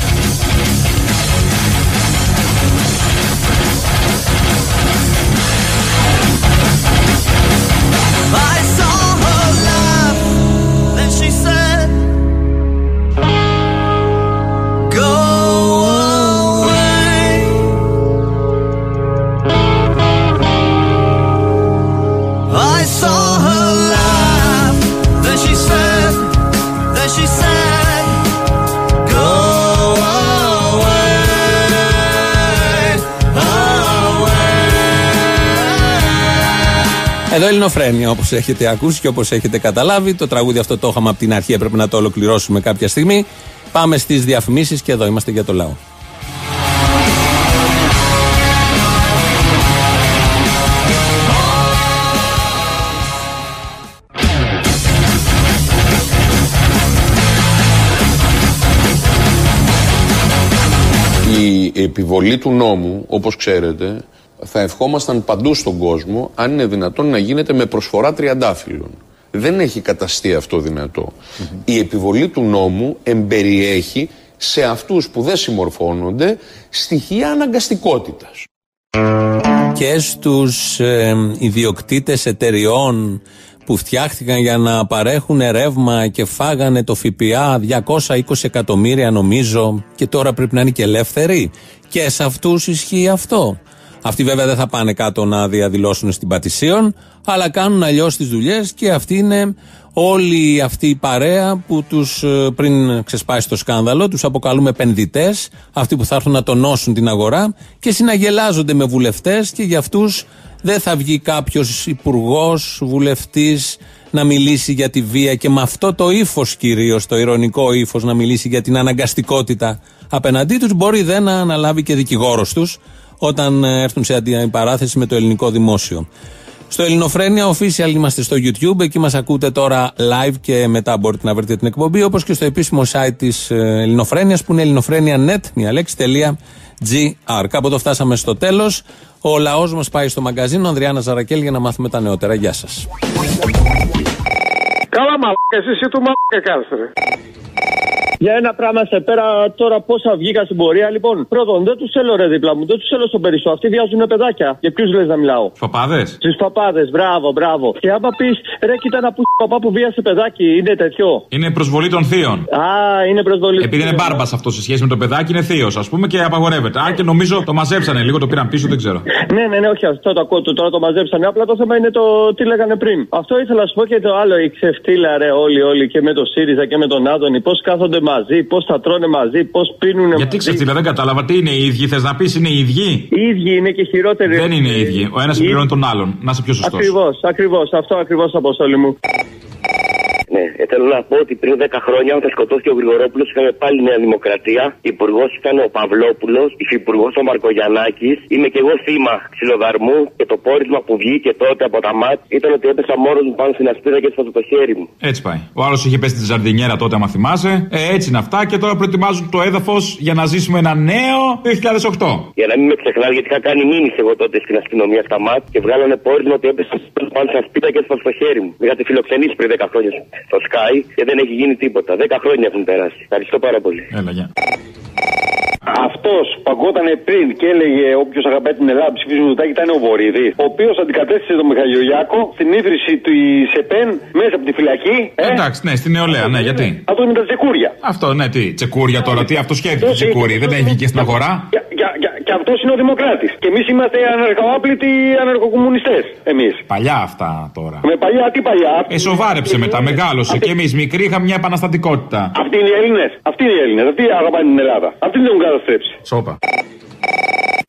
Εδώ Ελληνοφρένεια, όπως έχετε ακούσει και όπως έχετε καταλάβει. Το τραγούδι αυτό το είχαμε από την αρχή, έπρεπε να το ολοκληρώσουμε κάποια στιγμή. Πάμε στις διαφημίσεις και εδώ είμαστε για το λαό.
Η επιβολή του νόμου, όπως ξέρετε, θα ευχόμασταν παντού στον κόσμο, αν είναι δυνατόν να γίνεται με προσφορά τριαντάφυλλων. Δεν έχει καταστεί αυτό δυνατό. Η επιβολή του νόμου εμπεριέχει σε αυτούς που δεν συμμορφώνονται στοιχεία αναγκαστικότητας.
Και στους ιδιοκτήτες εταιριών που φτιάχτηκαν για να παρέχουν ρεύμα και φάγανε το ΦΠΑ 220 εκατομμύρια νομίζω και τώρα πρέπει να είναι και ελεύθεροι, και σε αυτούς ισχύει αυτό. Αυτοί βέβαια δεν θα πάνε κάτω να διαδηλώσουν στην Πατησίων, αλλά κάνουν αλλιώς τις δουλειές, και αυτή είναι όλη αυτή η παρέα που τους, πριν ξεσπάσει το σκάνδαλο, τους αποκαλούμε επενδυτές, αυτοί που θα έρθουν να τονώσουν την αγορά και συναγελάζονται με βουλευτές, και για αυτούς δεν θα βγει κάποιος υπουργός, βουλευτής να μιλήσει για τη βία και με αυτό το ύφος κυρίως, το ειρωνικό ύφος, να μιλήσει για την αναγκαστικότητα απέναντί τους. Μπορεί δεν να αναλάβει και δικηγόρος τους όταν έρθουν σε αντιπαράθεση με το ελληνικό δημόσιο. Στο Ελληνοφρένεια Official είμαστε στο YouTube, εκεί μας ακούτε τώρα live και μετά μπορείτε να βρείτε την εκπομπή, όπως και στο επίσημο site της Ελληνοφρένειας που είναι ελληνοφρένια.net, μια λέξη.gr. Κάποτε φτάσαμε στο τέλος. Ο λαός μας πάει στο μαγκαζίνο, Ανδριάννα Ζαρακέλ, για να μάθουμε τα νεότερα. Γεια σας.
Καλά μαλάκα, εσύ του μαλάκα κάνεις ρε.
Για ένα πράγμα σε πέρα τώρα πόσα βγήκα στην πορεία. Λοιπόν, πρώτον, δεν τους θέλω ρε δίπλα μου, δεν τους θέλω στο περισσό. Αυτοί βιάζουν παιδάκια. Για ποιους λες να μιλάω?
Παπάδες.
Στις παπάδες, μπράβο. Και άμα πεις, ρε, κοίτα να πούς παπά που βίασε παιδάκι, είναι τέτοιο?
Είναι προσβολή των θείων.
Α, είναι προσβολή.
Επειδή είναι μπάρμπας αυτό σε σχέση με το παιδάκι, είναι θείος, ας πούμε, και απαγορεύεται. Α, και νομίζω το μαζέψανε λίγο, το πήραν πίσω, δεν ξέρω.
Ναι, όχι, αυτό το ακούω, τώρα το μαζέψανε. Απλά το θέμα είναι το τι λέγανε πριν. Αυτό ήθελα να σου πω και το άλλο, η ξεφτύλα ρε, όλοι και με το ΣΥΡΙΖΑ και με τον Άδωνη, πώς κάθονται μαζί, πώς θα τρώνε μαζί, πώς πίνουνε.
Γιατί ξεφτύλα, δεν κατάλαβα, τι είναι οι ίδιοι, θες να πεις είναι οι ίδιοι?
Οι ίδιοι είναι και χειρότεροι.
Δεν είναι οι ίδιοι. Ο ένας συμπληρώνει τον άλλον. Να είσαι πιο σωστός.
Ακριβώς, αυτό ακριβώς, Αποστόλη μου.
Ναι, θέλω να πω ότι πριν 10 χρόνια, όταν σκοτώθηκε ο Γρηγορόπουλος, είχαμε πάλι Νέα Δημοκρατία. Υπουργός ήταν ο Παυλόπουλος, υφυπουργός ο Μαρκογιαννάκης. Είμαι και εγώ θύμα ξυλοδαρμού και το πόρισμα που βγήκε τότε από τα ΜΑΤ ήταν ότι έπεσα μόνος μου πάνω στην ασπίδα και έσφασα το χέρι μου.
Έτσι πάει. Ο άλλος είχε πέσει στη Ζαρδινιέρα τότε, άμα θυμάσαι. Έτσι είναι αυτά, και τώρα προετοιμάζουν το έδαφος για να ζήσουμε ένα νέο 2008.
Για να μην με ξεχνάς, γιατί είχα κάνει μήνυση εγώ τότε στην αστυνομία στα ΜΑΤ και βγάλανε πόρισμα ότι έπεσα πάνω στην ασπίδα και έσφασα το χέρι μου. Με είχατε φιλοξενήσει πριν 10 χρόνια στο Sky και δεν έχει γίνει τίποτα. 10 χρόνια έχουν περάσει. Ευχαριστώ πάρα πολύ.
Έλα, γεια.
Αυτός που ακόταν πριν και έλεγε όποιος αγαπάει την Ελλάδα ψηφίζει Μητσοτάκη ήταν ο Βορίδης, ο οποίος αντικατέστησε τον Μιχαλιολιάκο στην ίδρυση της ΕΠΕΝ μέσα από τη φυλακή.
Εντάξει, ναι, στην νεολαία, ναι, γιατί?
Αυτό με τα τσεκούρια.
Αυτό, ναι, τι, τσεκούρια τώρα, τι αυτοσχέδιο τσεκούρι, δεν έχει βγει στην αγορά.
Και αυτός είναι ο Δημοκράτης. Και εμείς είμαστε αναρχοάπλητοι αναρχοκομμουνιστές. Εμείς.
Παλιά αυτά τώρα.
Με παλιά, τι παλιά?
Σοβάρεψε μετά, μεγάλωσε. Και εμείς μικροί είχαμε μια επαναστατικότητα.
Αυτοί είναι οι Έλληνες. Αυτοί αγαπάνε την Ελλάδα. Αυτοί δεν έχουν καταστρέψει.
Σόπα.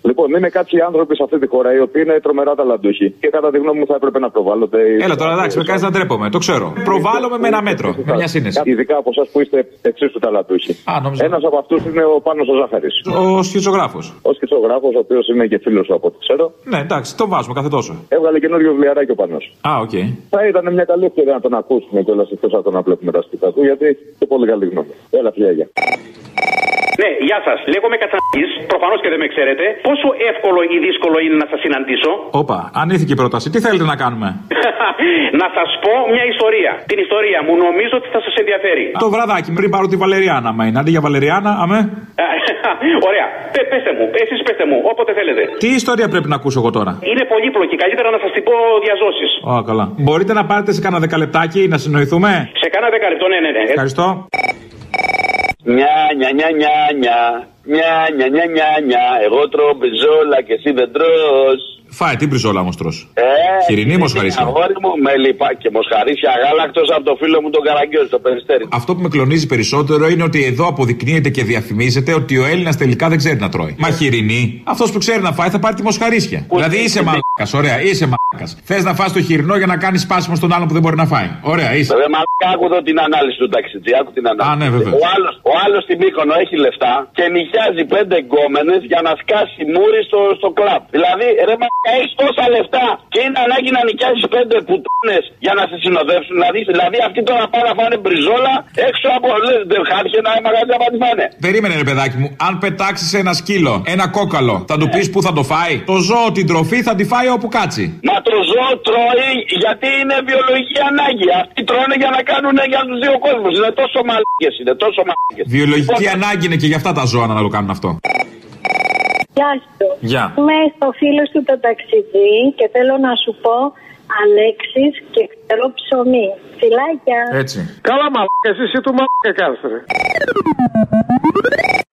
Λοιπόν, είναι κάποιοι άνθρωποι σε αυτή τη χώρα οι οποίοι είναι τρομερά ταλαντούχοι και κατά τη γνώμη μου θα έπρεπε να προβάλλονται.
Έλα τώρα, εντάξει, με κάνει να ντρέπομαι, το ξέρω. Προβάλλομαι με ένα μέτρο, με μια σύνεση.
Ειδικά από εσά που είστε εξίσου ταλαντούχοι. Ένας από αυτούς είναι ο Πάνος ο Ζάχαρης.
Ο σκητσογράφος.
Ο σκητσογράφος, ο οποίος είναι και φίλος από ό,τι ξέρω.
Ναι, εντάξει, το βάζουμε κάθε τόσο.
Έβγαλε καινούριο βιβλιαράκι ο Πάνος.
Α, οκ.
Θα ήταν μια καλή ευκαιρία να τον ακούσουμε κιόλας εκτός από το να βλέπουμε τα σπίτι του, γιατί είναι πολύ καλή γνώμη. Έλα, φιλιά.
Ναι, γεια σας. Λέγομαι Κατσανάκης. Προφανώς και δεν με ξέρετε. Πόσο εύκολο ή δύσκολο είναι να σας συναντήσω?
Όπα, ανήθικη πρόταση. Τι θέλετε να κάνουμε?
Να σας πω μια ιστορία. Την ιστορία μου νομίζω ότι θα σας ενδιαφέρει.
Το βραδάκι πριν πάρω τη Βαλεριάνα, μα είναι. Αντί για Βαλεριάνα, αμέ.
Ωραία. Πέστε μου, εσείς πέστε μου, όποτε θέλετε.
Τι ιστορία πρέπει να ακούσω εγώ τώρα?
Είναι πολύπλοκη. Καλύτερα να σας την πω διαζώσεις.
Ω, καλά. Μπορείτε να πάρετε σε κάνα 10 λεπτάκι να συνοηθούμε?
Σε κάνα 10 λεπτό, ναι.
Ευχαριστώ.
Νια, εγώ τρώω μπριζόλα και εσύ δεν τρως.
Φάει, τι μπριζόλα όμως τρως? Χοιρινή μοσχαρίσια.
Αγόρι μου με λιπά και μοσχαρίσια γάλακτος από το φίλο μου τον Καραγκιόζη, το Περιστέρι.
Αυτό που με κλονίζει περισσότερο είναι ότι εδώ αποδεικνύεται και διαφημίζεται ότι ο Έλληνας τελικά δεν ξέρει να τρώει. Μα χοιρινή, αυτός που ξέρει να φάει θα πάρει τη μοσχαρίσια. Δηλαδή είσαι μαλάκας, ωραία, είσαι μαλάκας. Θες να φας το χοιρινό για να κάνεις σπάσιμο στον άλλον που δεν μπορεί να φάει. Ωραία, είσαι.
Βέβαια, μαλάκα, άκου εδώ την ανάλυση του ταξιτζή, άκου την ανάλυση.
Α, ναι, βέβαια.
Ο άλλος στην Μύκονο έχει λεφτά και νοικιάζει 5 γκόμενες για να σκάσει μούρι στο κλαμπ. Δηλαδή, ρε μαλάκα, έχεις τόσα λεφτά και είναι ανάγκη να νοικιάζεις 5 πουτώνες για να σε συνοδεύσουν. Δηλαδή αυτοί τώρα πάνε να φάνε μπριζόλα έξω από δεν χάτια ένα μαγαζί να τη φάνε.
Περίμενε, ρε παιδάκι μου, αν πετάξεις ένα σκύλο, ένα κόκαλο, θα του πεις που θα το φάει? Το ζώο την τροφή θα τη φάει όπου κάτσει.
Μα το ζώο τρώει γιατί είναι βιολογική ανάγκη. Αυτοί τρώνε για να κάνουν για τους δύο κόσμους. Είναι τόσο μαλάκες, είναι τόσο μαλάκες.
Βιολογική ανάγκη είναι και για αυτά τα ζώα να το κάνουν αυτό.
Γεια σου.
Γεια.
Είμαι στο φίλο του το ταξιδί και θέλω να σου πω Αλέξης και ξέρω ψωμί. Φιλάκια.
Έτσι.
Καλά μαλάκα, εσύ του μαλάκα κάστρε.